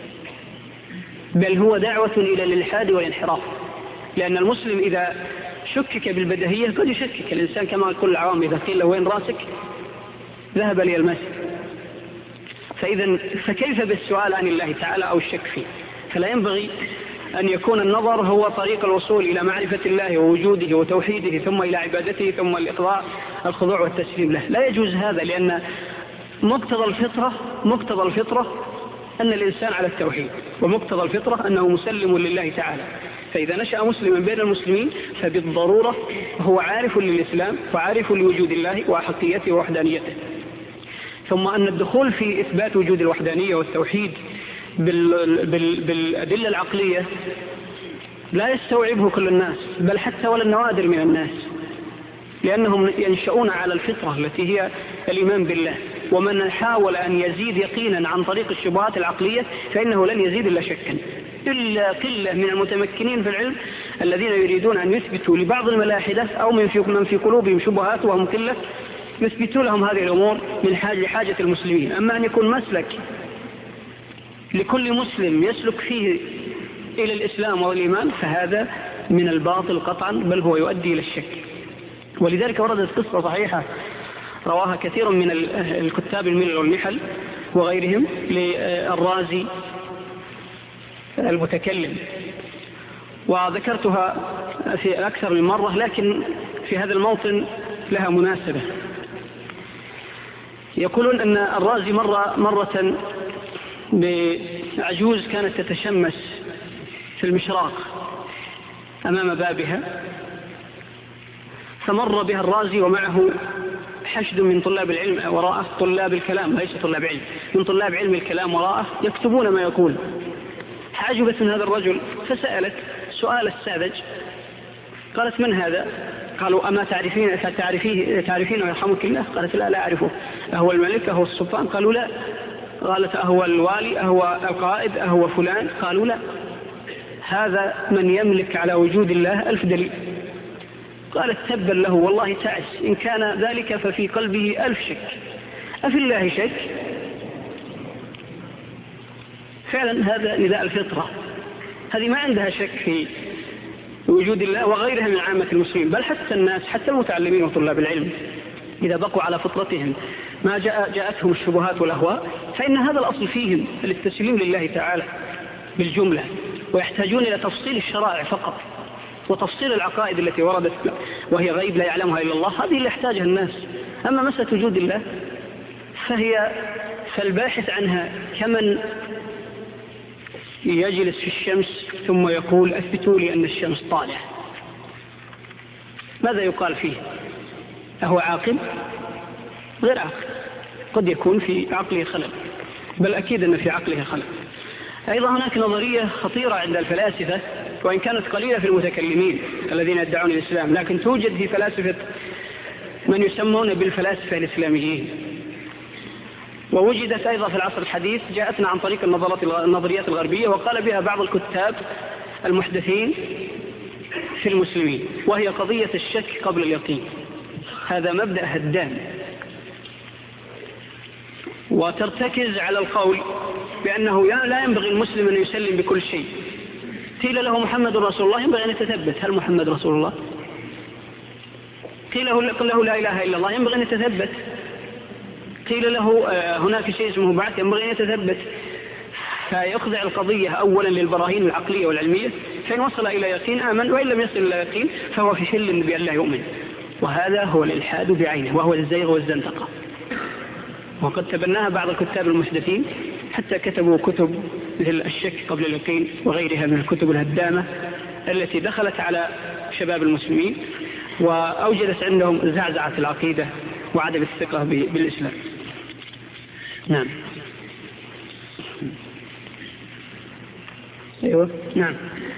بل هو دعوة إلى الإلحاد والانحراف. لأن المسلم إذا شكك بالبدهية قد يشكك الإنسان كما كل العوام، إذا قيل له وين راسك ذهب لي المسجد. فإذا فكيف بالسؤال عن الله تعالى أو الشك فيه؟ فلا ينبغي أن يكون النظر هو طريق الوصول إلى معرفة الله ووجوده وتوحيده ثم إلى عبادته ثم الإقضاء الخضوع والتسليم له. لا يجوز هذا، لأن مقتضى الفطرة مقتضى الفطرة أن الإنسان على التوحيد، ومقتضى الفطرة أنه مسلم لله تعالى. فإذا نشأ مسلما بين المسلمين فبالضرورة هو عارف للإسلام وعارف لوجود الله وحقيته ووحدانيته. ثم أن الدخول في إثبات وجود الوحدانية والتوحيد بال... بال... بالأدلة العقلية لا يستوعبه كل الناس، بل حتى ولا النوادر من الناس، لأنهم ينشؤون على الفطرة التي هي الإيمان بالله. ومن حاول أن يزيد يقينا عن طريق الشبهات العقلية فإنه لن يزيد إلا شكا، إلا قلة من المتمكنين في العلم الذين يريدون أن يثبتوا لبعض الملاحدة أو من في, من في قلوبهم شبهات وهم قلة يثبتوا لهم هذه الأمور من حاجة لحاجة المسلمين. أما أن يكون مسلك لكل مسلم يسلك فيه إلى الإسلام والإيمان فهذا من الباطل قطعا، بل هو يؤدي إلى الشك. ولذلك وردت قصة صحيحة رواها كثير من الكتاب الملل والنحل وغيرهم للرازي المتكلم، وذكرتها في أكثر من مرة، لكن في هذا الموطن لها مناسبة. يقولون أن الرازي مرة مرة بعجوز كانت تتشمس في المشراق أمام بابها، فمر بها الرازي ومعه حشد من طلاب العلم وراءه، طلاب الكلام ليس طلاب علم، من طلاب علم الكلام وراءه يكتبون ما يقول. حاجبت من هذا الرجل فسألت سؤال الساذج، قالت: من هذا؟ قالوا: أما تعرفين تعرفيه تعرفين ويرحمك الله؟ قالت: لا لا أعرفه. أهو الملك أهو السلطان؟ قالوا: لا. قالت: أهو الوالي أهو القائد أهو فلان؟ قالوا: لا. هذا من يملك على وجود الله ألف دليل. قالت: تبا له والله تعس، إن كان ذلك ففي قلبه ألف شك، أفي الله شك؟ فعلا هذا نداء الفطرة، هذه ما عندها شك في وجود الله وغيرها من عامة المسلمين، بل حتى الناس حتى المتعلمين وطلاب العلم إذا بقوا على فطرتهم ما جاء جاءتهم الشبهات والأهواء فإن هذا الأصل فيهم التسليم لله تعالى بالجملة، ويحتاجون إلى تفصيل الشرائع فقط وتفصيل العقائد التي وردت وهي غيب لا يعلمها إلا الله، هذه اللي يحتاجها الناس. أما مسألة وجود الله فهي فالباحث عنها كمن يجلس في الشمس ثم يقول: أثبتوا لي أن الشمس طالعة. ماذا يقال فيه؟ أهو عاقل؟ غير عاقل، قد يكون في عقله خلل، بل أكيد أن في عقله خلل. أيضا هناك نظرية خطيرة عند الفلاسفة، وإن كانت قليلة في المتكلمين الذين يدعون الإسلام، لكن توجد في فلاسفة من يسمون بالفلاسفة الإسلاميين، ووجدت أيضا في العصر الحديث، جاءتنا عن طريق النظريات الغربية، وقال بها بعض الكتاب المحدثين في المسلمين، وهي قضية الشك قبل اليقين. هذا مبدأ هدام، وترتكز على القول بأنه لا ينبغي المسلم أن يسلم بكل شيء. قيل له محمد رسول الله، ينبغي أن يتثبت هل محمد رسول الله؟ قيل له لا إله إلا الله، ينبغي أن يتثبت. قيل له هناك شيء اسمه بعث، ينبغي أن يتثبت. فيخضع القضية أولا للبراهين العقلية والعلمية، فإن وصل إلى يقين آمن، وإن لم يصل إلى يقين فهو في حل بأن لا يؤمن. وهذا هو الإلحاد بعينه، وهو الزيغ والزندقة، وقد تبناها بعض الكتاب المحدثين حتى كتبوا كتب مثل الشك قبل اليقين وغيرها من الكتب الهدامة التي دخلت على شباب المسلمين وأوجدت عندهم زعزعة العقيدة وعدم الثقة بالإسلام. نعم. أيوة. نعم.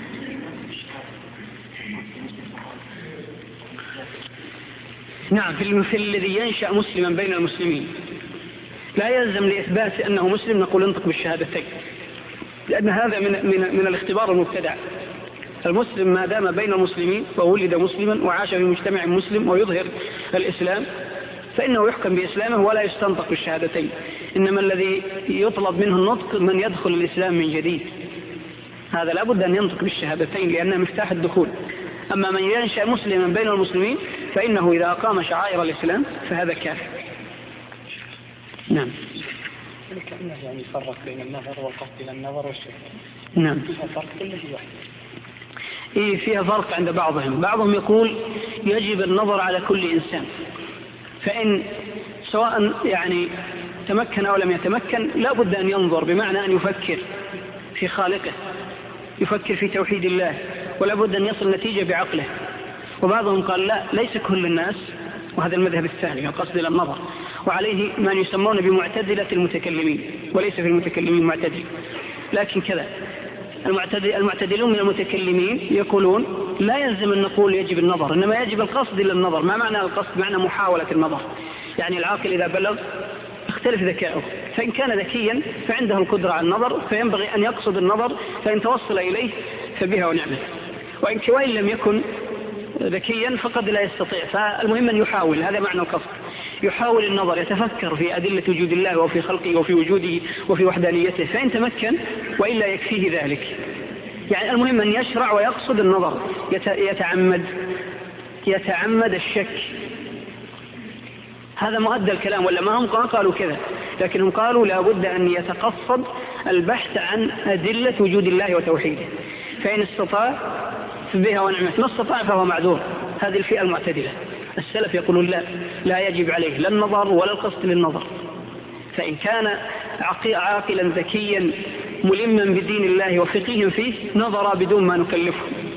نعم. في الذي ينشأ مسلما بين المسلمين لا يلزم لإثبات أنه مسلم نقول انطق بالشهادتين، لأن هذا من, من, من الاختبار المبتدع. المسلم ما دام بين المسلمين وولد مسلما وعاش في مجتمع مسلم ويظهر الإسلام فإنه يحكم بإسلامه ولا يستنطق بالشهادتين. إنما الذي يطلب منه النطق من يدخل الإسلام من جديد، هذا لابد أن ينطق بالشهادتين لأنها مفتاح الدخول. أما من ينشأ مسلما بين المسلمين فإنه إذا أقام شعائر الإسلام فهذا كافر. نعم. كأنه يعني يفرق بين النظر والقصد إلى النظر والشك. نعم. فيها فرق كله واحد. إيه فيها فرق عند بعضهم. بعضهم يقول يجب النظر على كل إنسان، فإن سواء يعني تمكن أو لم يتمكن لا بد أن ينظر، بمعنى أن يفكر في خالقه، يفكر في توحيد الله، ولا بد أن يصل نتيجة بعقله. وبعضهم قال لا، ليس كل الناس، وهذا المذهب الثاني القصد إلى النظر، وعليه من يسمون بمعتدلة المتكلمين، وليس في المتكلمين معتدل، لكن كذا المعتدل المعتدلون من المتكلمين يقولون لا يلزم أن نقول يجب النظر، إنما يجب القصد إلى النظر. ما معنى القصد؟ معنى محاولة النظر. يعني العاقل إذا بلغ اختلف ذكاؤه، فإن كان ذكيا فعنده القدرة على النظر، فينبغي أن يقصد النظر، فإن توصل إليه فبها ونعمه، وإن وإن لم يكن ذكيا فقد لا يستطيع. فالمهم أن يحاول، هذا معنى القصد، يحاول النظر، يتفكر في أدلة وجود الله وفي خلقه وفي وجوده وفي وحدانيته، فإن تمكن، وإلا يكفيه ذلك. يعني المهم أن يشرع ويقصد النظر، يتعمد يتعمد الشك. هذا مؤدى الكلام، ولا ما هم قالوا كذا، لكنهم قالوا لا بد أن يتقصد البحث عن أدلة وجود الله وتوحيده، فإن استطاع فبها ونعمة، ما استطاع فهو معذور. هذه الفئة المعتدلة. السلف يقولون لا، لا يجب عليه لا النظر ولا القصد للنظر، فإن كان عاقلا ذكيا ملما بدين الله وفقيه فيه نظر بدون ما نكلفه،